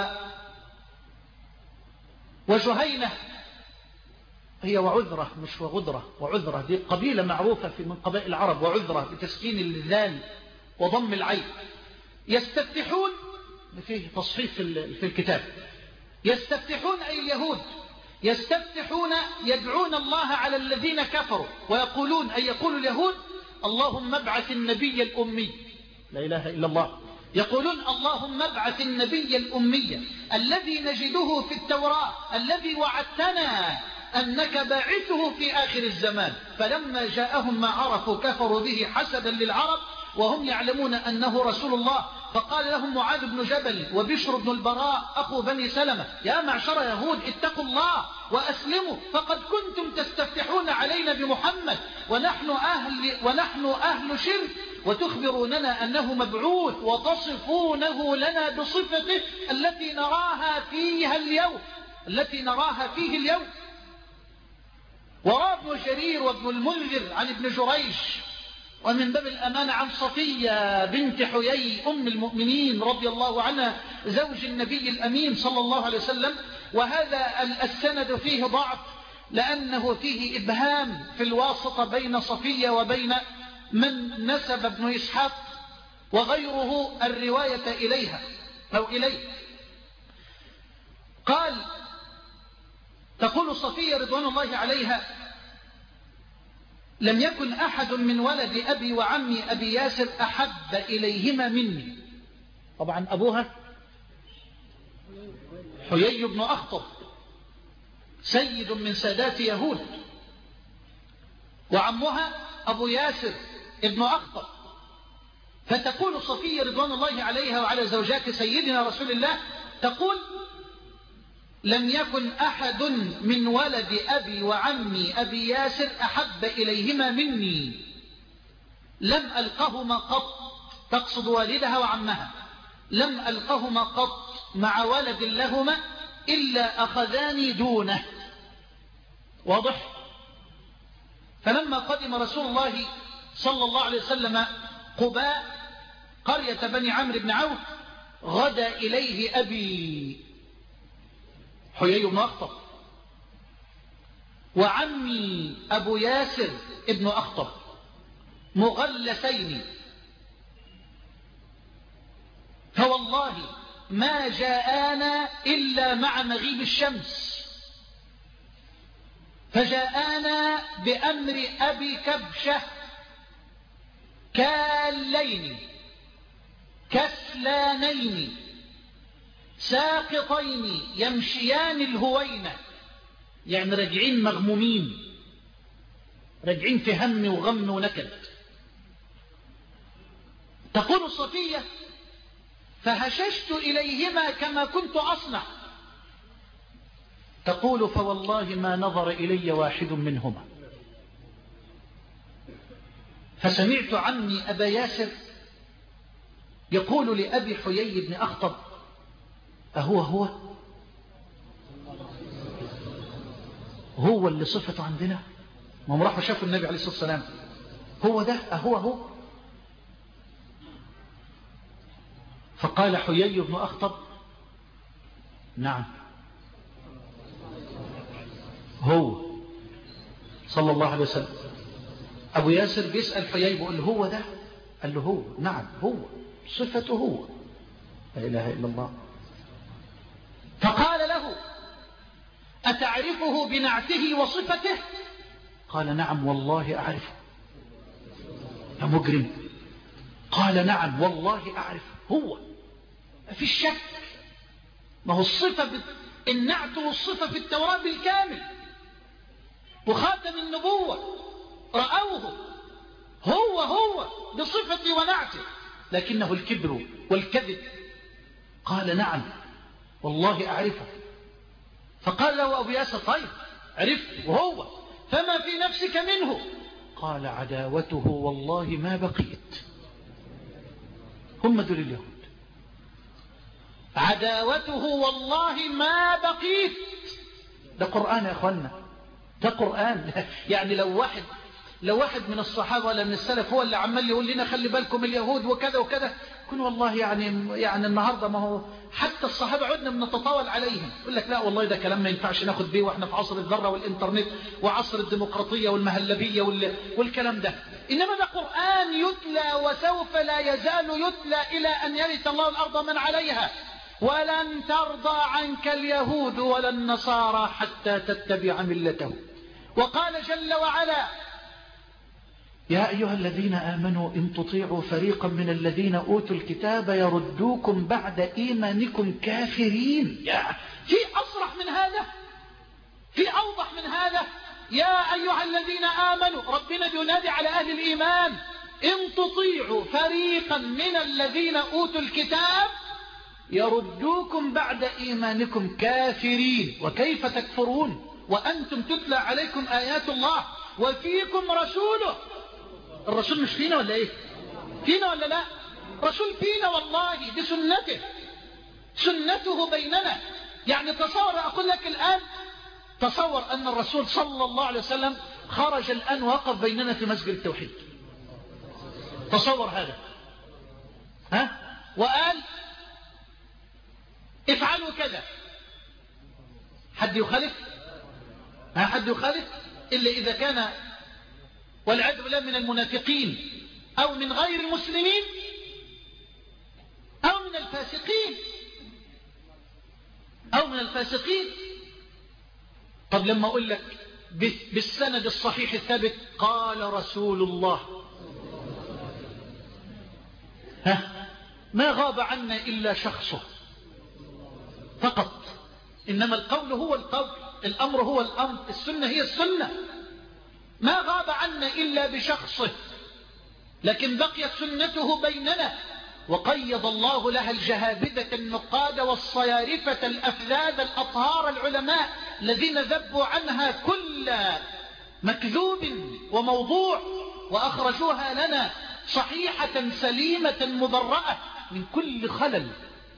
وجهينة هي وعذرة مش وغدرة، وعذرة دي قبيلة معروفة في من قبائل العرب، وعذرة بتسكين الذال وضم العين. يستفتحون فيه تصحيف في الكتاب، يستفتحون أي اليهود يستفتحون يدعون الله على الذين كفروا ويقولون أي يقول اليهود: اللهم ابعث النبي الأمي، لا إله إلا الله، يقولون: اللهم ابعث النبي الأمي الذي نجده في التوراة الذي وعدتنا أنك باعثه في آخر الزمان. فلما جاءهم ما عرفوا كفروا به حسدا للعرب وهم يعلمون أنه رسول الله. فقال لهم معاذ بن جبل وبشر بن البراء أخو بني سلمة: يا معشر يهود اتقوا الله وأسلموا، فقد كنتم تستفتحون علينا بمحمد ونحن أهل, ونحن أهل شرك، وتخبروننا أنه مبعوث وتصفونه لنا بصفته التي نراها فيها اليوم التي نراها فيه اليوم. وروى ابن جرير وابن المنذر عن ابن جريج ومن باب الأمانة عن صفية بنت حيي أم المؤمنين رضي الله عنها زوج النبي الأمين صلى الله عليه وسلم. وهذا السند فيه ضعف لأنه فيه إبهام في الواسطة بين صفية وبين من نسب ابن إسحاق وغيره الرواية إليها أو إليه. قال: تقول صفية رضوان الله عليها: لم يكن أحد من ولد أبي وعمي أبي ياسر أحب إليهما مني. طبعا أبوها حيي بن أخطب سيد من سادات يهود، وعمها أبو ياسر ابن أخطب. فتقول صفية رضوان الله عليها وعلى زوجات سيدنا رسول الله تقول: لم يكن أحد من ولد أبي وعمي أبي ياسر أحب إليهما مني، لم ألقهما قط، تقصد والدها وعمها، لم ألقهما قط مع ولد لهما إلا أخذاني دونه. واضح؟ فلما قدم رسول الله صلى الله عليه وسلم قباء قرية بني عمرو بن عوف غدا إليه أبي حيي بن أخطب وعمي أبو ياسر ابن أخطب مغلسين، فوالله ما جاءانا إلا مع مغيب الشمس، فجاءانا بأمر أبي كبشة كاللين كسلانين ساقطين يمشيان الهوينة، يعني راجعين مغمومين، راجعين في هم وغم ونكد. تقول صفية: فهششت إليهما كما كنت أصنع. تقول: فوالله ما نظر إلي واحد منهما. فسمعت عمي أبا ياسر يقول لأبي حيي بن أخطب: أهو هو؟ هو اللي صفته عندنا. ما هم راحوا شافوا النبي عليه الصلاة والسلام، هو ده أهو هو. فقال حيي بن أخطب نعم هو صلى الله عليه وسلم. أبو ياسر بيسأل حيي بيقول هو ده؟ قال له هو. نعم هو، صفته هو. لا إله إلا الله. فقال له أتعرفه بنعته وصفته؟ قال نعم والله أعرفه. يا مجرم. قال نعم والله أعرفه، هو ما في الشك. ما هو الصفة ب... النعت والصفة في التوراة بالكامل، وخاتم النبوة رأوه هو هو بصفة ونعته، لكنه الكبر والكذب. قال نعم والله أعرفه. فقال له أبو ياسر طيب عرفت وهو، فما في نفسك منه؟ قال عداوته والله ما بقيت. هم دول اليهود، عداوته والله ما بقيت. ده قرآن يا أخوانا، ده قرآن. يعني لو واحد لو واحد من الصحابة ولا من السلف هو اللي عمال يقول لنا خلي بالكم اليهود وكذا وكذا، كن والله يعني يعني النهاردة ما هو حتى الصحابة عدنا بنتطاول عليهم. يقول لك لا والله ده كلام ما ينفعش ناخد بيه، واحنا في عصر الذرة والإنترنت وعصر الديمقراطية والمهلبية والكلام ده. إنما ده قرآن يتلى وسوف لا يزال يتلى إلى أن يرث الله الأرض من عليها. ولن ترضى عنك اليهود ولا النصارى حتى تتبع ملته. وقال جل وعلا يا أيها الذين آمنوا إن تطيعوا فريقا من الذين أوتوا الكتاب يردوكم بعد إيمانكم كافرين. يا في أصرح من هذا؟ في أوضح من هذا؟ يا أيها الذين آمنوا، ربنا ينادي على أهل الإيمان إن تطيعوا فريقا من الذين أوتوا الكتاب يردوكم بعد إيمانكم كافرين. وكيف تكفرون وأنتم تتلى عليكم آيات الله وفيكم رسوله. الرسول مش فينا ولا ايه؟ فينا ولا لا؟ رسول فينا والله بسنته، سنته بيننا. يعني تصور، أقول لك الآن، تصور أن الرسول صلى الله عليه وسلم خرج الآن وقف بيننا في مسجد التوحيد. تصور هذا، ها؟ وقال افعلوا كذا. حد يخالف؟ ها حد يخالف؟ إلا إذا كان والعياذ بالله من المنافقين أو من غير المسلمين أو من الفاسقين أو من الفاسقين. طب لما أقول لك بالسند الصحيح الثابت قال رسول الله، ها ما غاب عنا إلا شخصه فقط. إنما القول هو القول، الأمر هو الأمر، السنة هي السنة. ما غاب عنا إلا بشخصه، لكن بقيت سنته بيننا. وقيض الله لها الجهابذة النقاد والصيارفة الأفذاذ الأطهار العلماء الذين ذبوا عنها كل مكذوب وموضوع، وأخرجوها لنا صحيحة سليمة مبرأة من كل خلل.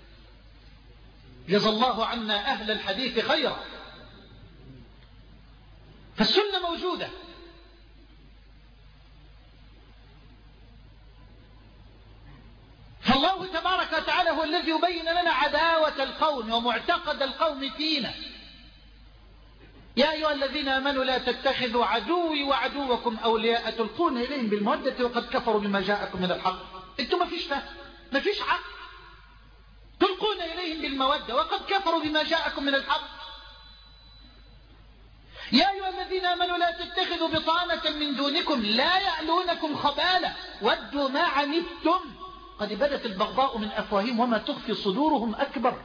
جزى الله عنا أهل الحديث خيرا. فالسنة موجودة. فالله تبارك وتعالى هو الذي يبين لنا عداوة القوم ومعتقد القوم فينا. يا أيها الذين آمنوا لا تتخذوا عدوي وعدوكم أولياء تلقون إليهم بالمودة وقد كفروا بما جاءكم من الحق. انتم ما فيش فهم، ما فيش حق. تلقون إليهم بالمودة وقد كفروا بما جاءكم من الحق. يا أيها الذين آمنوا لا تتخذوا بطانة من دونكم لا يألونكم خبالا ودوا ما عنتم قد بدت البغضاء من أفواههم وما تخفي صدورهم أكبر.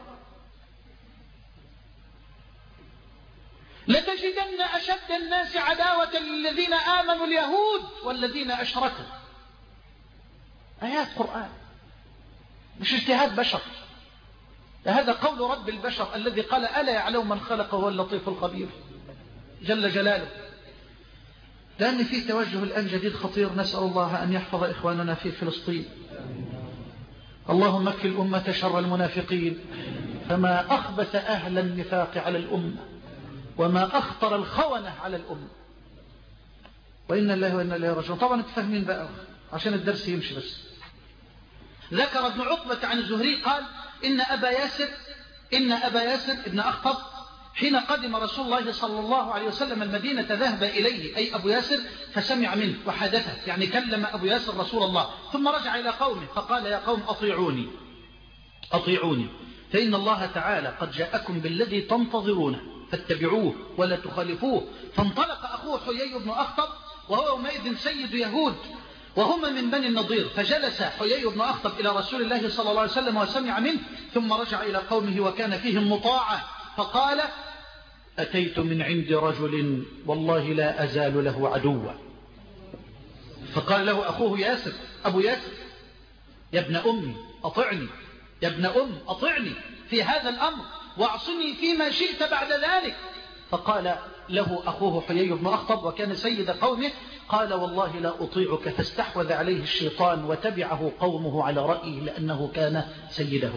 لتجدن أشد الناس عداوة للذين آمنوا اليهود والذين أشركوا. آيات قرآن مش اجتهاد بشر، هذا قول رب البشر الذي قال ألا يعلم من خلق هو اللطيف الخبير جل جلاله. لأن فيه توجه الآن جديد خطير، نسأل الله أن يحفظ إخواننا في فلسطين. اللهم اكفِ الأمة شر المنافقين، فما أخبث أهل النفاق على الأمة. وما أخطر الخونة على الأمة. وإن الله وإن الله راجعون. طبعا تفهمين بقى عشان الدرس يمشي. بس ذكر ابن عقبة عن الزهري قال إن أبا ياسر إن أبا ياسر ابن أخطب حين قدم رسول الله صلى الله عليه وسلم المدينة ذهب إليه أي أبو ياسر فسمع منه وحدثه، يعني كلم أبو ياسر رسول الله، ثم رجع إلى قومه فقال يا قوم أطيعوني أطيعوني فإن الله تعالى قد جاءكم بالذي تنتظرونه فاتبعوه ولا تخالفوه. فانطلق أخوه حيي بن أخطب وهو يومئذ سيد يهود وهما من بني النضير، فجلس حيي بن أخطب إلى رسول الله صلى الله عليه وسلم وسمع منه، ثم رجع إلى قومه وكان فيهم مطاعة فقال أتيت من عند رجل والله لا أزال له عدوا. فقال له أخوه ياسر أبو ياسر يا ابن أمي أطعني، يا ابن أم أطعني في هذا الأمر واعصني فيما شئت بعد ذلك. فقال له أخوه حيي بن أخطب وكان سيد قومه قال والله لا أطيعك، فاستحوذ عليه الشيطان وتبعه قومه على رأيه لأنه كان سيدهم.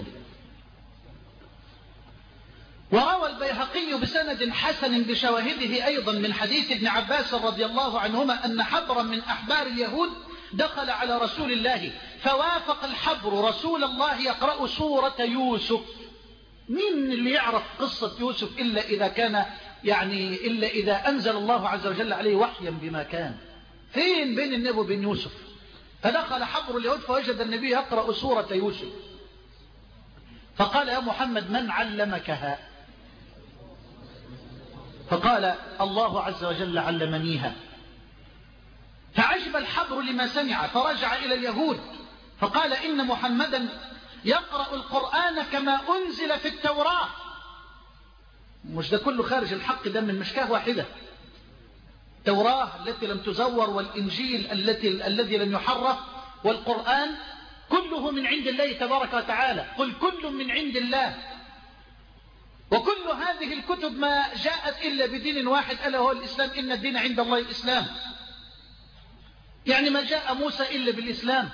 وروى البيهقي بسند حسن بشواهده أيضا من حديث ابن عباس رضي الله عنهما أن حبرا من أحبار اليهود دخل على رسول الله فوافق الحبر رسول الله يقرأ سورة يوسف. مين اللي يعرف قصة يوسف إلا إذا كان يعني إلا إذا أنزل الله عز وجل عليه وحيا بما كان؟ فين بين النبي وبين يوسف؟ فدخل حبر اليهود فوجد النبي يقرأ سورة يوسف فقال يا محمد من علمكها؟ فقال الله عز وجل علمنيها. فعجب الحبر لما سمع فرجع إلى اليهود فقال إن محمدا يقرأ القرآن كما أنزل في التوراة. مش ده كله خارج الحق، ده من مشكاه واحدة. التوراة التي لم تزور والإنجيل التي الذي لم يحرف والقرآن كله من عند الله تبارك وتعالى. قل كل من عند الله. وكل هذه الكتب ما جاءت إلا بدين واحد ألا هو الإسلام، إن الدين عند الله الإسلام. يعني ما جاء موسى إلا بالإسلام،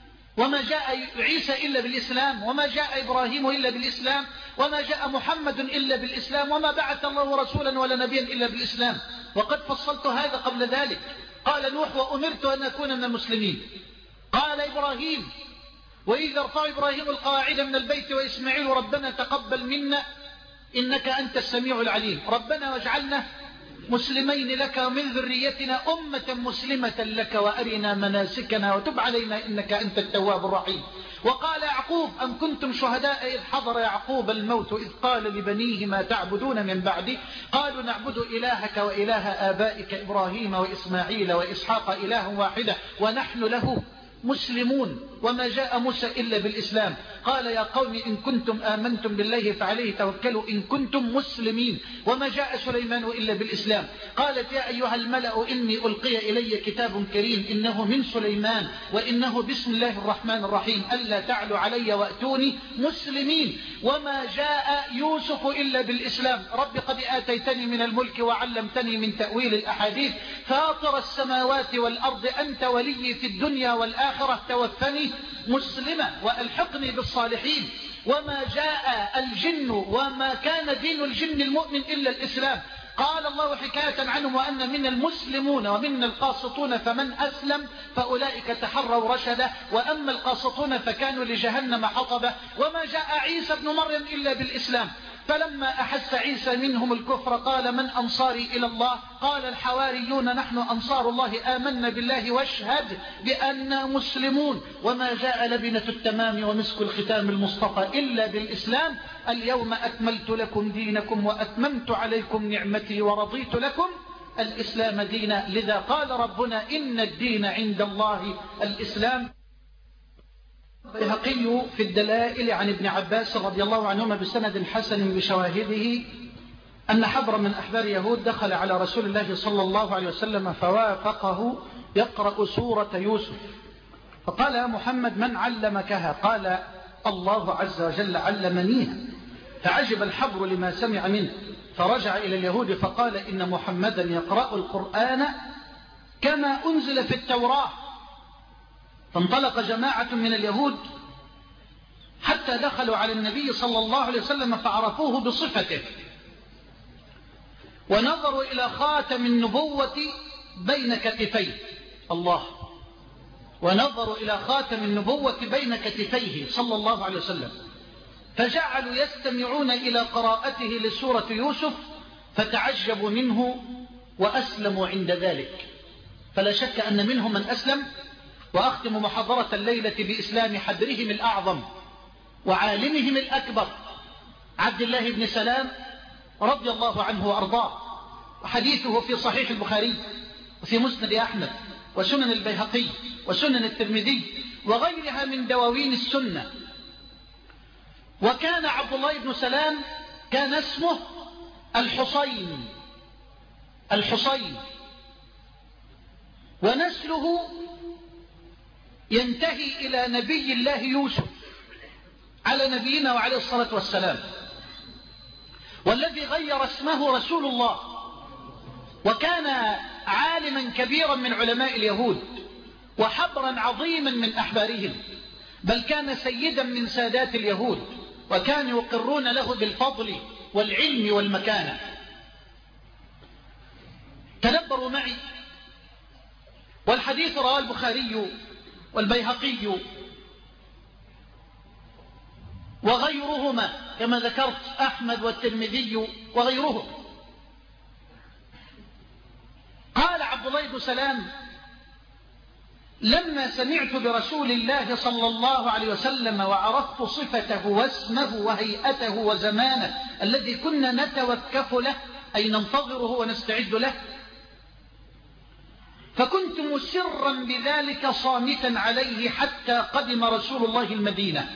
وما جاء عيسى إلا بالإسلام، وما جاء إبراهيم إلا بالإسلام، وما جاء محمد إلا بالإسلام، وما بعث الله رسولا ولا نبيا إلا بالإسلام. وقد فصلت هذا قبل ذلك. قال نوح وأمرت أن أكون من المسلمين. قال إبراهيم وإذا ارفع إبراهيم القواعد من البيت وإسماعيل ربنا تقبل منا إنك أنت السميع العليم. ربنا واجعلنا مسلمين لك ومن ذريتنا أمة مسلمة لك وأرنا مناسكنا وتب علينا إنك أنت التواب الرحيم. وقال يعقوب أم كنتم شهداء إذ حضر يعقوب الموت إذ قال لبنيه ما تعبدون من بعدي قالوا نعبد إلهك وإله آبائك إبراهيم وإسماعيل وإسحاق إله واحدة ونحن له مسلمون. وما جاء موسى إلا بالإسلام. قال يا قوم إن كنتم آمنتم بالله فعليه توكلوا إن كنتم مسلمين. وما جاء سليمان إلا بالإسلام. قالت يا أيها الملأ إني ألقي إلي كتاب كريم إنه من سليمان وإنه بسم الله الرحمن الرحيم ألا تعلوا علي وأتوني مسلمين. وما جاء يوسف إلا بالإسلام. رب قد آتيتني من الملك وعلمتني من تأويل الأحاديث فاطر السماوات والأرض أنت ولي في الدنيا والآخرة توفني مسلمة وألحقني بالصالحين. وما جاء الجن وما كان دين الجن المؤمن إلا الإسلام. قال الله حكاية عنهم وأن من المسلمون ومن القاسطون فمن أسلم فأولئك تحروا رشدا وأما القاسطون فكانوا لجهنم حطبا. وما جاء عيسى بن مريم إلا بالإسلام. فلما أحس عيسى منهم الكفر قال من أنصاري إلى الله قال الحواريون نحن أنصار الله آمنا بالله واشهد بأننا مسلمون. وما جاء لبنة التمام ومسك الختام المصطفى إلا بالإسلام. اليوم أكملت لكم دينكم وأتممت عليكم نعمتي ورضيت لكم الإسلام دينا. لذا قال ربنا إن الدين عند الله الإسلام. البيهقي في الدلائل عن ابن عباس رضي الله عنهما بسند حسن بشواهده أن حبر من أحبار يهود دخل على رسول الله صلى الله عليه وسلم فوافقه يقرأ سورة يوسف فقال يا محمد من علمكها؟ قال الله عز وجل علمنيها. فعجب الحبر لما سمع منه فرجع إلى اليهود فقال إن محمدا يقرأ القرآن كما أنزل في التوراة. فانطلق جماعة من اليهود حتى دخلوا على النبي صلى الله عليه وسلم فعرفوه بصفته ونظروا إلى خاتم النبوة بين كتفيه. الله. ونظروا إلى خاتم النبوة بين كتفيه صلى الله عليه وسلم، فجعلوا يستمعون إلى قراءته لسورة يوسف، فتعجبوا منه وأسلموا عند ذلك. فلا شك أن منهم من أسلم. وأختم محاضرة الليلة بإسلام حبرهم الأعظم وعالمهم الأكبر عبد الله بن سلام رضي الله عنه وأرضاه، وحديثه في صحيح البخاري وفي مسند أحمد وسنن البيهقي وسنن الترمذي وغيرها من دواوين السنة. وكان عبد الله بن سلام كان اسمه الحصين الحصين ونسله ينتهي إلى نبي الله يوسف على نبينا وعليه الصلاة والسلام، والذي غير اسمه رسول الله. وكان عالما كبيرا من علماء اليهود وحبرا عظيما من أحبارهم، بل كان سيدا من سادات اليهود، وكانوا يقرون له بالفضل والعلم والمكانة. تدبروا معي، والحديث رواه البخاري والبيهقي وغيرهما كما ذكرت أحمد والترمذي وغيرهم. قال عبد الله بن سلام: لما سمعت برسول الله صلى الله عليه وسلم وعرفت صفته واسمه وهيئته وزمانه الذي كنا نتوكف له، أي ننتظره ونستعد له، فكنت مسرا بذلك صامتا عليه حتى قدم رسول الله المدينة.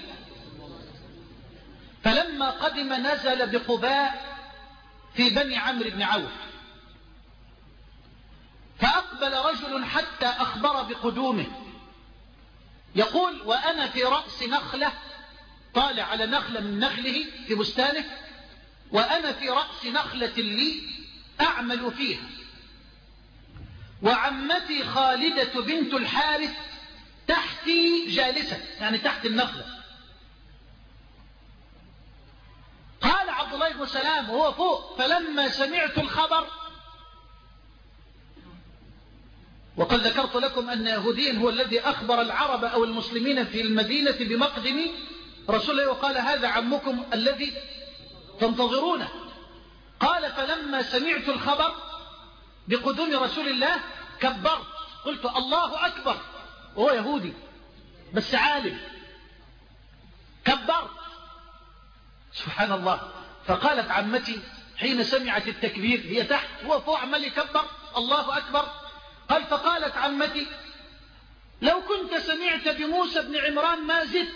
فلما قدم نزل بقباء في بني عمرو بن عوف، فأقبل رجل حتى أخبر بقدومه، يقول: وأنا في رأس نخلة، طالع على نخلة من نخله في بستانه، وأنا في رأس نخلة لي أعمل فيها، وعمتي خالدة بنت الحارث تحتي جالسة، يعني تحت النخلة. قال عبد الله بن سلام وهو فوق: فلما سمعت الخبر، وقد ذكرت لكم أن يهوديا هو الذي أخبر العرب أو المسلمين في المدينة بمقدم رسول الله، وقال: هذا عمكم الذي تنتظرونه. قال: فلما سمعت الخبر بقدوم رسول الله كبرت، قلت: الله أكبر، وهو يهودي بس عالم. كبرت، سبحان الله. فقالت عمتي حين سمعت التكبير، هي تحت هو فوق عمال يكبر الله أكبر، قال: فقالت عمتي: لو كنت سمعت بموسى بن عمران ما زدت.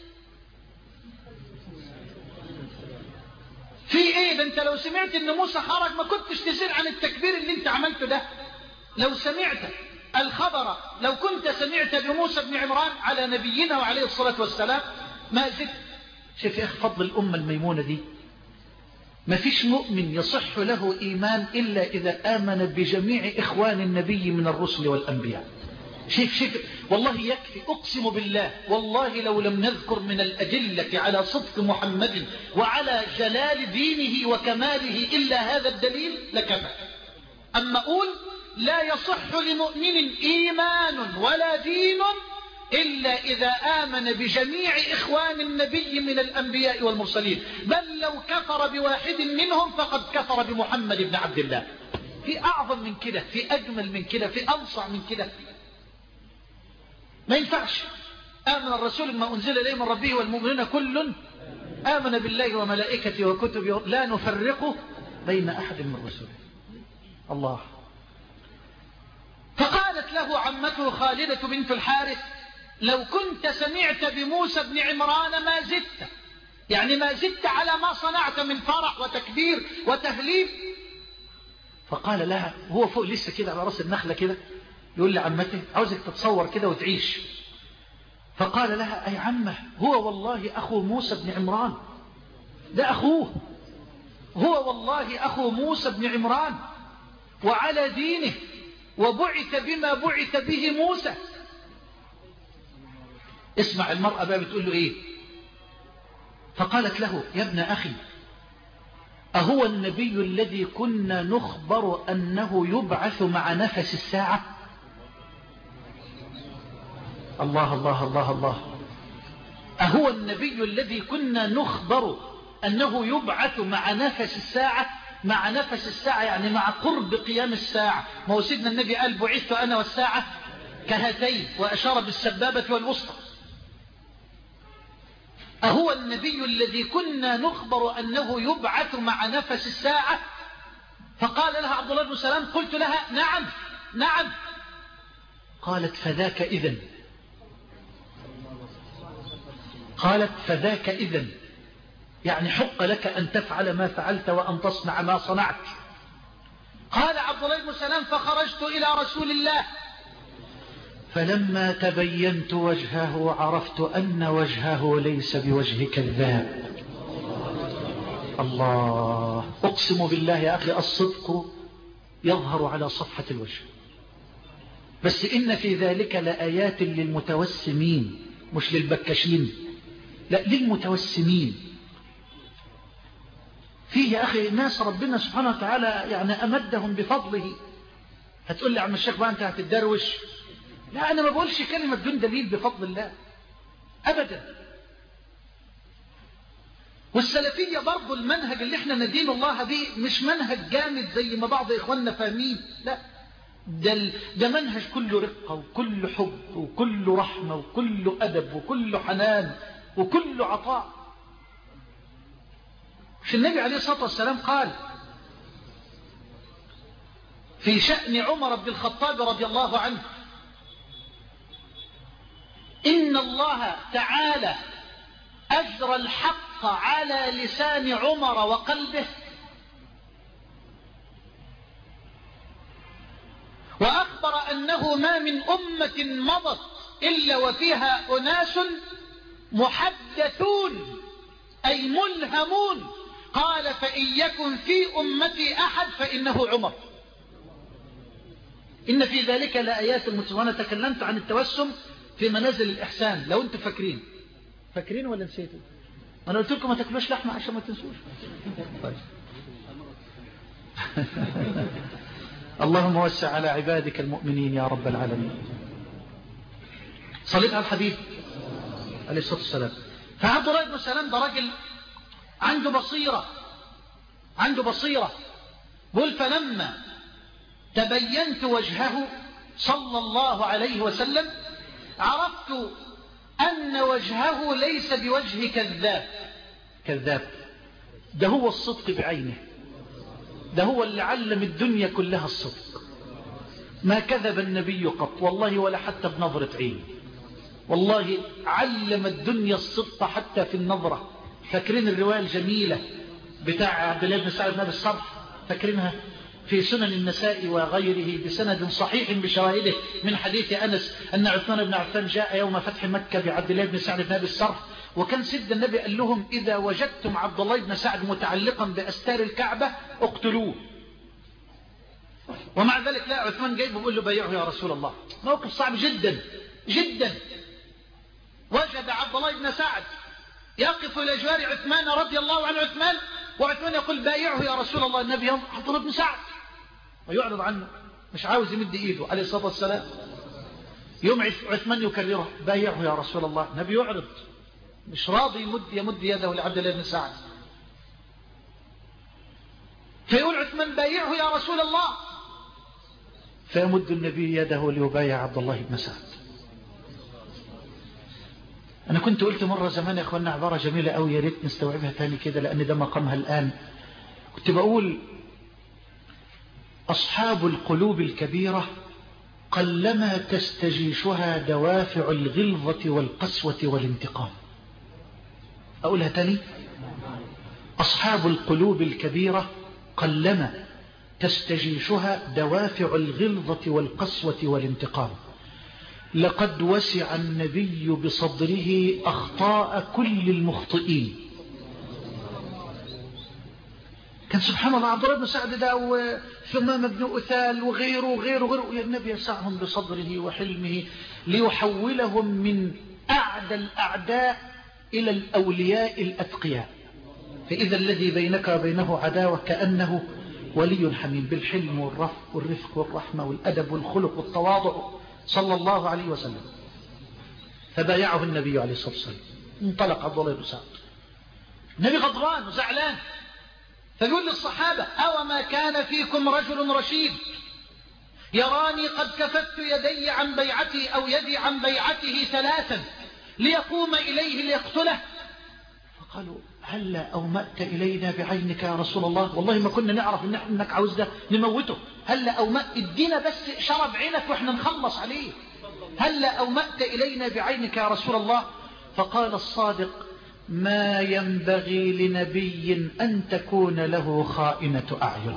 في ايه ده؟ انت لو سمعت ان موسى خرج ما كنتش تسير عن التكبير اللي انت عملته ده. لو سمعت الخبر، لو كنت سمعت بموسى بن عمران على نبينا وعليه الصلاة والسلام ما زدت. شوف يا أخي فضل الأمة الميمونة دي، ما فيش مؤمن يصح له إيمان إلا إذا آمن بجميع إخوان النبي من الرسل والأنبياء. شوف شوف والله يكفي، أقسم بالله والله لو لم نذكر من الأدلة على صدق محمد وعلى جلال دينه وكماله إلا هذا الدليل لكفى. أما أقول لا يصح لمؤمن إيمان ولا دين إلا إذا آمن بجميع إخوان النبي من الأنبياء والمرسلين، بل لو كفر بواحد منهم فقد كفر بمحمد بن عبد الله. في أعظم من كده، في أجمل من كده، في أوسع من كده. ما ينفعش. آمن الرسول ما أنزل إليه من ربه والمؤمنون كل آمن بالله وملائكته وكتبه لا نفرقه بين أحد من رسوله. الله. فقالت له عمته خالدة بنت الحارث: لو كنت سمعت بموسى بن عمران ما زدت، يعني ما زدت على ما صنعت من فرح وتكبير وتهليل. فقال لها هو فوق لسه كده على رأس النخلة كده، يقول لعمته: عاوزك تتصور كده وتعيش. فقال لها: أي عمه، هو والله أخو موسى بن عمران، ده أخوه، هو والله أخو موسى بن عمران وعلى دينه، وبعث بما بعث به موسى. اسمع المرأة بقى بتقول له إيه. فقالت له: يا ابن أخي، أهو النبي الذي كنا نخبر أنه يبعث مع نفس الساعة؟ الله الله الله الله. أهو النبي الذي كنا نخبر أنه يبعث مع نفس الساعة؟ مع نفس الساعة يعني مع قرب قيام الساعة. ما هو سيدنا النبي قال بعثت أنا والساعة كهاتين، وأشار بالسبابة والوسطى. أهو النبي الذي كنا نخبر أنه يبعث مع نفس الساعة؟ فقال لها عبد الله بن سلام قلت لها نعم نعم. قالت فذاك إذن قالت فذاك إذن يعني حق لك أن تفعل ما فعلت وأن تصنع ما صنعت. قال عبد الله بن سلام فخرجت إلى رسول الله فلما تبينت وجهه عرفت أن وجهه ليس بوجه كذاب. الله. أقسم بالله يا أخي الصدق يظهر على صفحة الوجه، بس إن في ذلك لآيات للمتوسمين مش للبكاشين، لا للمتوسمين. فيه يا أخي ناس ربنا سبحانه وتعالى يعني أمدهم بفضله. هتقول لي عم الشيخ بقى أنت هتدروش؟ لا أنا ما بقولش كلمة بدون دليل بفضل الله أبدا. والسلفية برضو المنهج اللي احنا ندين الله به مش منهج جامد زي ما بعض إخواننا فاهمين، لا ده, ده منهج كله رقة وكله حب وكله رحمة وكله أدب وكله حنان وكله عطاء. مش النبي عليه الصلاة والسلام قال في شأن عمر بن الخطاب رضي الله عنه إن الله تعالى أجرى الحق على لسان عمر وقلبه، وأخبر أنه ما من أمة مضت إلا وفيها أناس محدثون أي ملهمون. قال فإن يكن في أمتي أحد فإنه عمر. إن في ذلك لآيات المتوسمين. أنا تكلمت عن التوسم في منازل الإحسان، لو أنتم فاكرين فاكرين ولا نسيتوا؟ أنا قلت لكم ما تاكلوش لحمة عشان ما تنسوش. اللهم وسع على عبادك المؤمنين يا رب العالمين. صليت على الحبيب عليه الصلاة والسلام. فعبد الله بن سلام ده راجل عنده بصيرة عنده بصيرة قل فلما تبينت وجهه صلى الله عليه وسلم عرفت أن وجهه ليس بوجه كذاب. كذاب ده هو الصدق بعينه، ده هو اللي علم الدنيا كلها الصدق. ما كذب النبي قط والله ولا حتى بنظرة عين، والله علم الدنيا الصدق حتى في النظرة. فاكرين الرواية الجميلة بتاع عبد الله بن سعد بن أبي الصرح؟ فاكرينها في سنن النساء وغيره بسند صحيح بشواهده من حديث أنس أن عثمان بن عفان جاء يوم فتح مكة بعبد الله بن سعد بن أبي الصرح، وكان سيدنا النبي قال لهم إذا وجدتم عبد الله بن سعد متعلقا بأستار الكعبة اقتلوه. ومع ذلك لا، عثمان جايبه بيقول له بيعه يا رسول الله. موقف صعب جدا جدا. وجد عبد الله بن سعد يقف إلى جوار عثمان رضي الله عن عثمان، وعثمان يقول بايعه يا رسول الله. النبي عبد الله بن سعد ويعرض عنه، مش عاوز يمد ايده عليه الصلاة والسلام. يوم عثمان يكرره بايعه يا رسول الله. النبي يعرض، مش راضي يمد يمد يده لعبد الله بن سعد. فيقول عثمان بايعه يا رسول الله، فيمد النبي يده ليبايع عبد الله بن سعد. أنا كنت قلت مرة زمان يا أخوانا عبارة جميلة أوي، يا ريت نستوعبها تاني كده لأن ده مقامها الآن. كنت بقول أصحاب القلوب الكبيرة قلما تستجيشها دوافع الغلظة والقسوة والانتقام. أقولها تاني، أصحاب القلوب الكبيرة قلما تستجيشها دوافع الغلظة والقسوة والانتقام. لقد وسع النبي بصدره أخطاء كل المخطئين. كان سبحان الله عبد الله بن سعد ده وثمامة بن أثال وغيره وغيره وغيره، يا النبي يسعهم بصدره وحلمه ليحولهم من أعدى الأعداء إلى الأولياء الأتقياء. فإذا الذي بينك وبينه عداوة كأنه ولي حميم، بالحلم والرفق والرفق والرحمة والأدب والخلق والتواضع صلى الله عليه وسلم. فبايعه النبي عليه الصلاة والسلام. انطلق عبد الله بن سعد، النبي غضبان وزعلان، فيقول للصحابة: أو ما كان فيكم رجل رشيد يراني قد كفت يدي عن بيعتي أو يدي عن بيعته ثلاثا ليقوم إليه ليقتله؟ فقالوا: هلا أومأت إلينا بعينك يا رسول الله؟ والله ما كنا نعرف إنك عاوز ده نموته. هلا أومأت، ادينا بس شرب عينك وإحنا نخلص عليه. هلا أومأت إلينا بعينك يا رسول الله؟ فقال الصادق: ما ينبغي لنبي أن تكون له خائنة أعين.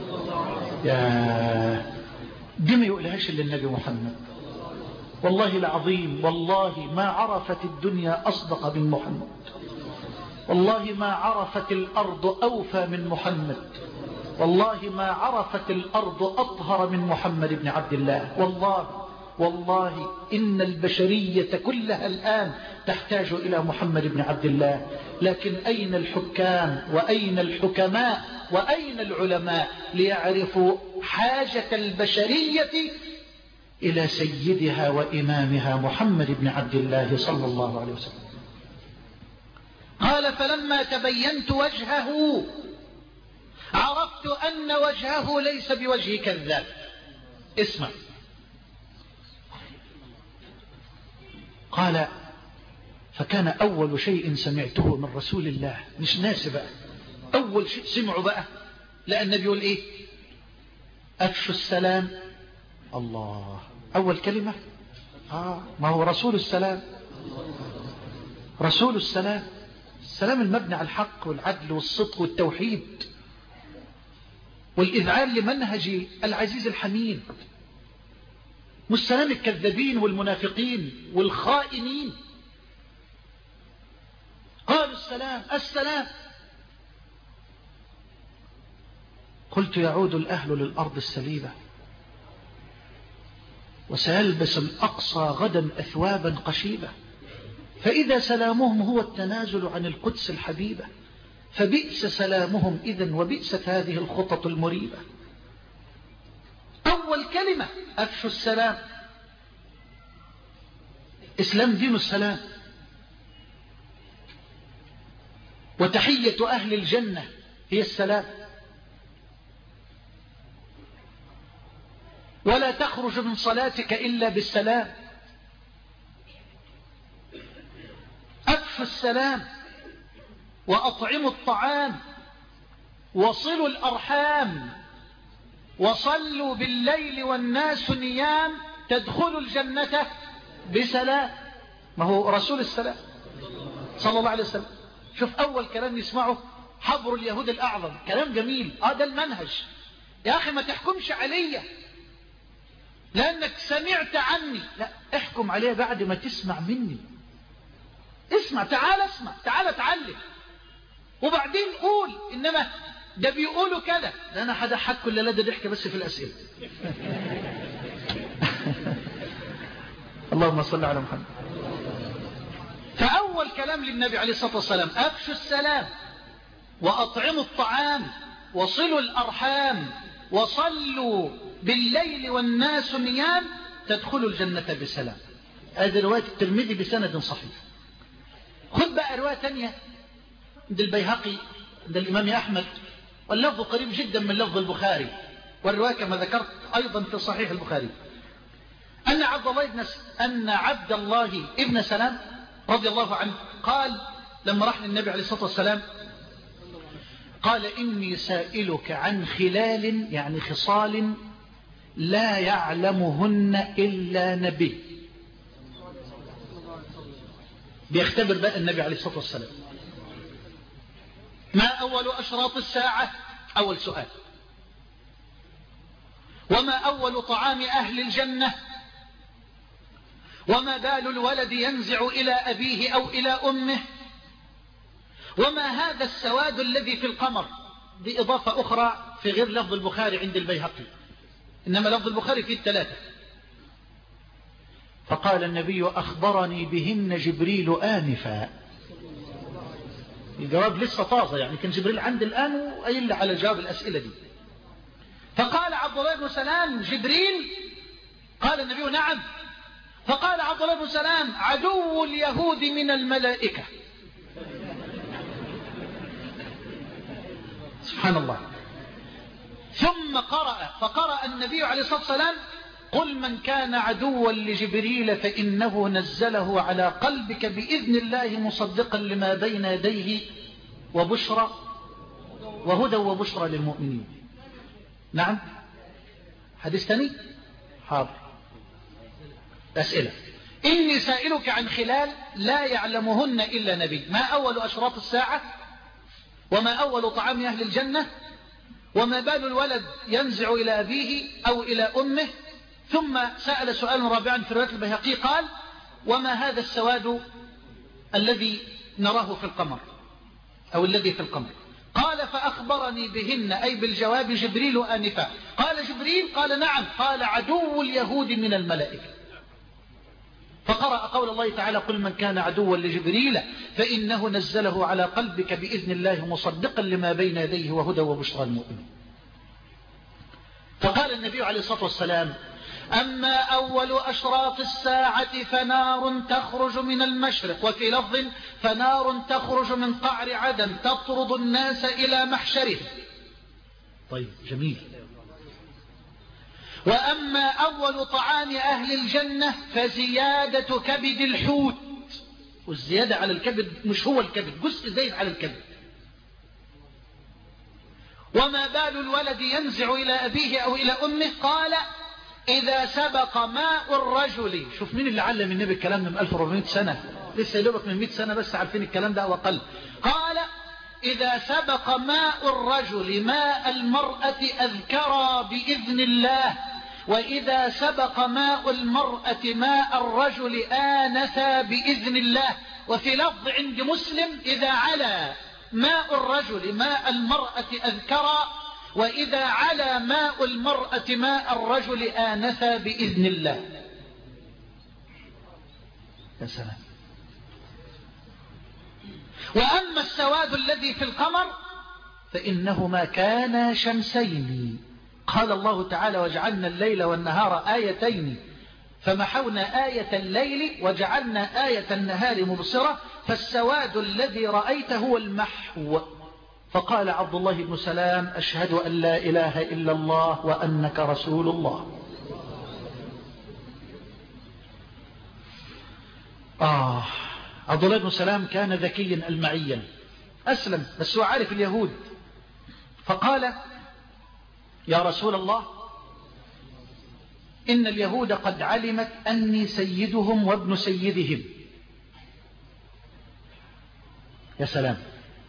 يا دي ما يقولهاش إلا النبي محمد. والله العظيم، والله ما عرفت الدنيا أصدق من محمد، والله ما عرفت الأرض أوفى من محمد، والله ما عرفت الأرض أطهر من محمد بن عبد الله. والله والله إن البشرية كلها الآن تحتاج إلى محمد بن عبد الله. لكن أين الحكام وأين الحكماء وأين العلماء ليعرفوا حاجة البشرية إلى سيدها وإمامها محمد بن عبد الله صلى الله عليه وسلم. قال: فلما تبينت وجهه عرفت أن وجهه ليس بوجه كذاب. اسمع، قال: فكان أول شيء سمعته من رسول الله، مش ناس بقى، أول شيء سمعوا بقى، لأن النبي يقول إيه؟ أفشوا السلام. الله، أول كلمة. آه ما هو رسول السلام، رسول السلام، السلام المبني على الحق والعدل والصدق والتوحيد والإذعان لمنهج العزيز الحميد، مش سلام الكذابين والمنافقين والخائنين. قالوا: السلام السلام. قلت: يعود الأهل للأرض السليبة، وسيلبس الأقصى غدا أثوابا قشيبة، فإذا سلامهم هو التنازل عن القدس الحبيبة، فبئس سلامهم إذن وبئست هذه الخطط المريبة. أول كلمة: أفشوا السلام. إسلام دين السلام، وتحية أهل الجنة هي السلام، ولا تخرج من صلاتك إلا بالسلام. أفشوا السلام وأطعموا الطعام وصلوا الأرحام وصلوا بالليل والناس نيام تدخلوا الجنة بسلام. ما هو رسول السلام صلى الله عليه وسلم. شوف أول كلام يسمعه حبر اليهود الأعظم، كلام جميل. آه ده المنهج. يا أخي ما تحكمش عليا لأنك سمعت عني، لا، احكم عليها بعد ما تسمع مني. اسمع، تعال اسمع، تعال اتعلم، وبعدين قول. إنما ده بيقولوا كده، ده أنا هضحك كل لا ده ضحك بس في الأسئلة. اللهم صل على محمد. فأول كلام للنبي عليه الصلاة والسلام: أفشوا السلام وأطعموا الطعام وصلوا الأرحام وصلوا بالليل والناس نيام تدخلوا الجنة بسلام. هذه رواية الترمذي بسند صحيح. خذ بقى رواية ثانية عند البيهقي عند الإمام أحمد، واللفظ قريب جدا من لفظ البخاري، والرواية كما ذكرت أيضا في صحيح البخاري، أن عبد الله ابن أن عبد الله ابن سلام رضي الله عنه قال لما راح للنبي عليه الصلاة والسلام، قال: إني سائلك عن خلال، يعني خصال لا يعلمهن إلا نبي. بيختبر بقى النبي عليه الصلاة والسلام. ما أول أشراط الساعة؟ أول سؤال. وما أول طعام أهل الجنة؟ وما بال الولد ينزع إلى أبيه أو إلى أمه؟ وما هذا السواد الذي في القمر؟ دي إضافة أخرى في غير لفظ البخاري عند البيهقي، إنما لفظ البخاري فيه الثلاثة. فقال النبي: أخبرني بهن جبريل آنفا. الجواب لسه طازة، يعني كان جبريل عند الآن وقايل لي على جواب الأسئلة دي. فقال عبد الله بن سلام: جبريل؟ قال النبي: نعم. فقال عبد الله بن سلام: عدو اليهود من الملائكة. سبحان الله. ثم قرأ فقرأ النبي عليه الصلاة والسلام: قل من كان عدوا لجبريل فإنه نزله على قلبك بإذن الله مصدقا لما بين يديه وبشرى وهدى وبشرى للمؤمنين. نعم. حديث ثاني. حاضر. أسئلة. إني سائلك عن خلال لا يعلمهن إلا نبي. ما أول أشراط الساعة؟ وما أول طعام أهل الجنة؟ وما بال الولد ينزع إلى أبيه أو إلى أمه؟ ثم سأل سؤال رابعا في رواية البيهقي قال: وما هذا السواد الذي نراه في القمر أو الذي في القمر؟ قال: فأخبرني بهن أي بالجواب جبريل آنفا. قال جبريل؟ قال: نعم. قال: عدو اليهود من الملائكة. فقرأ قول الله تعالى: قل من كان عدوا لجبريل فإنه نزله على قلبك بإذن الله مصدقا لما بين يديه وهدى وبشرى المؤمنين. فقال النبي عليه الصلاة والسلام: أما أول أشراط الساعة فنار تخرج من المشرق، وفي لفظ فنار تخرج من قعر عدن تطرد الناس إلى محشره. طيب، جميل. وأما أول طعام أهل الجنة فزيادة كبد الحوت. والزيادة على الكبد مش هو الكبد، جزء زايد على الكبد. وما بال الولد ينزع إلى أبيه أو إلى أمه؟ قال: إذا سبق ماء الرجل. شوف مين اللي علم النبي الكلام من ألف وأربعمائة سنة، لسه يدوبك من مئة سنة بس عارفين الكلام ده أو أقل. قال: إذا سبق ماء الرجل ماء المرأة أذكرى بإذن الله، وإذا سبق ماء المرأة ماء الرجل آنثا بإذن الله. وفي لفظ عند مسلم: إذا علا ماء الرجل ماء المرأة أذكرى، وإذا علا ماء المرأة ماء الرجل آنثا بإذن الله. يا سلام. وأما السواد الذي في القمر فإنهما كانا شمسين. قال الله تعالى: وجعلنا الليل والنهار آيتين فمحونا آية الليل وجعلنا آية النهار مبصرة، فالسواد الذي رأيته هو المحو. فقال عبد الله بن سلام: أشهد أن لا إله إلا الله وأنك رسول الله. آه عبد الله بن سلام كان ذكيا ألمعيا، أسلم بس هو عارف اليهود. فقال: يا رسول الله، إن اليهود قد علمت أني سيدهم وابن سيدهم. يا سلام.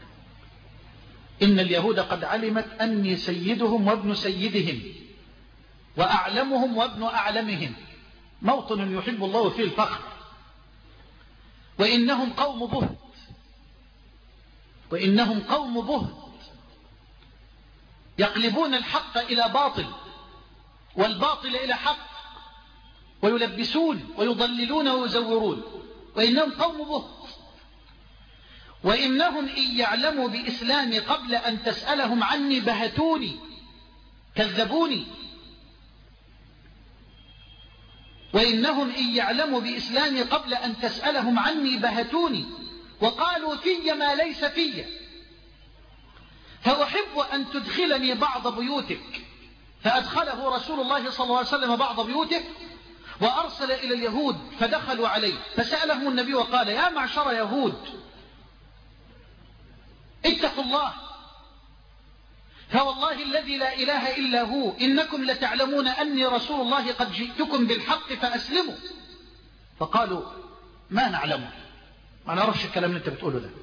إن اليهود قد علمت أني سيدهم وابن سيدهم وأعلمهم وابن أعلمهم، موطن يحب الله فيه الفخر. وإنهم قوم بهت وإنهم قوم بهت يقلبون الحق إلى باطل والباطل إلى حق، ويلبسون ويضللون ويزورون. وإنهم قوم بهت، وإنهم إن يعلموا بإسلامي قبل أن تسألهم عني بهتوني كذبوني. وإنهم إن يعلموا بإسلامي قبل أن تسألهم عني بهتوني وقالوا في ما ليس في. فأحب أن تدخلني بعض بيوتك. فأدخله رسول الله صلى الله عليه وسلم بعض بيوته، وأرسل إلى اليهود فدخلوا عليه، فسألهم النبي وقال: يا معشر يهود، اتقوا الله، فوالله الذي لا إله إلا هو إنكم لتعلمون أني رسول الله قد جئتكم بالحق فأسلموا. فقالوا: ما نعلمه، ما نعرفش الكلام اللي انت بتقوله ده.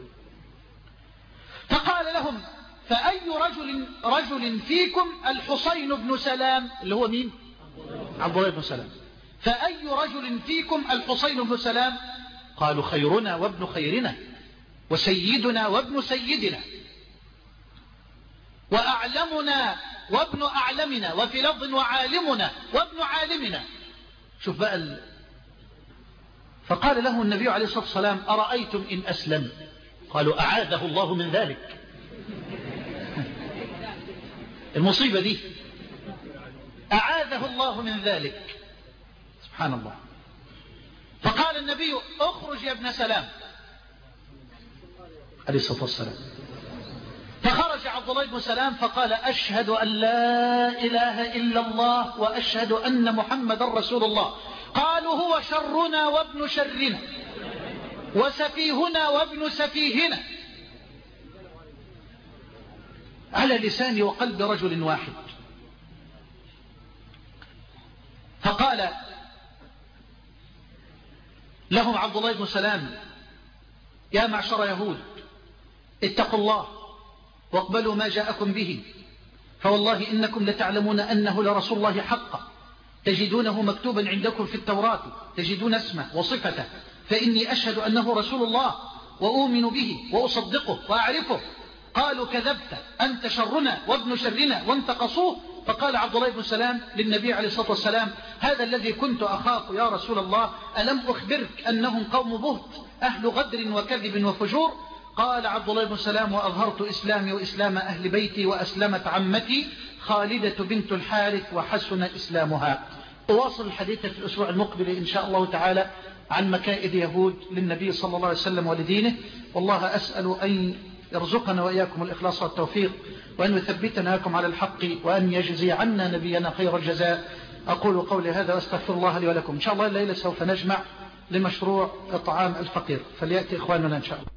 فقال لهم: فأي رجل رجل فيكم الحسين بن سلام، اللي هو مين؟ عبد الله بن سلام. فأي رجل فيكم الحسين بن سلام؟ قالوا: خيرنا وابن خيرنا وسيدنا وابن سيدنا وأعلمنا وابن أعلمنا، وفي لفظ وعالمنا وابن عالمنا. شوف بقى ال... فقال له النبي عليه الصلاة والسلام: أرأيتم إن أسلم؟ قالوا أعاذه الله من ذلك. المصيبة دي أعاذه الله من ذلك، سبحان الله. فقال النبي اخرج يا ابن سلام عليه الصلاة والسلام. فخرج عبد الله بن سلام فقال أشهد أن لا إله إلا الله وأشهد أن محمد رسول الله. قالوا هو شرنا وابن شرنا وسفيهنا وابن سفيهنا، على لسان وقلب رجل واحد. فقال لهم عبد الله بن سلام يا معشر يهود اتقوا الله واقبلوا ما جاءكم به، فوالله إنكم لتعلمون أنه لرسول الله حقا، تجدونه مكتوبا عندكم في التوراة، تجدون اسمه وصفته، فإني أشهد أنه رسول الله وأؤمن به وأصدقه وأعرفه. قالوا كذبت، أنت شرنا وابن شرنا، وانتقصوه. فقال عبد الله بن سلام للنبي عليه الصلاة والسلام هذا الذي كنت أخاف يا رسول الله، ألم أخبرك أنهم قوم بهت أهل غدر وكذب وفجور؟ قال عبد الله بن سلام وأظهرت إسلامي وإسلام أهل بيتي وأسلمت عمتي خالدة بنت الحارث وحسن إسلامها. أواصل الحديث في الأسبوع المقبل إن شاء الله تعالى عن مكائد يهود للنبي صلى الله عليه وسلم ولدينه، والله أسأل أن يرزقنا وإياكم الإخلاص والتوفيق، وأن يثبتنا لكم على الحق، وأن يجزي عنا نبينا خير الجزاء. أقول قولي هذا واستغفر الله لي ولكم. إن شاء الله الليلة سوف نجمع لمشروع إطعام الفقير، فليأتي إخواننا إن شاء الله.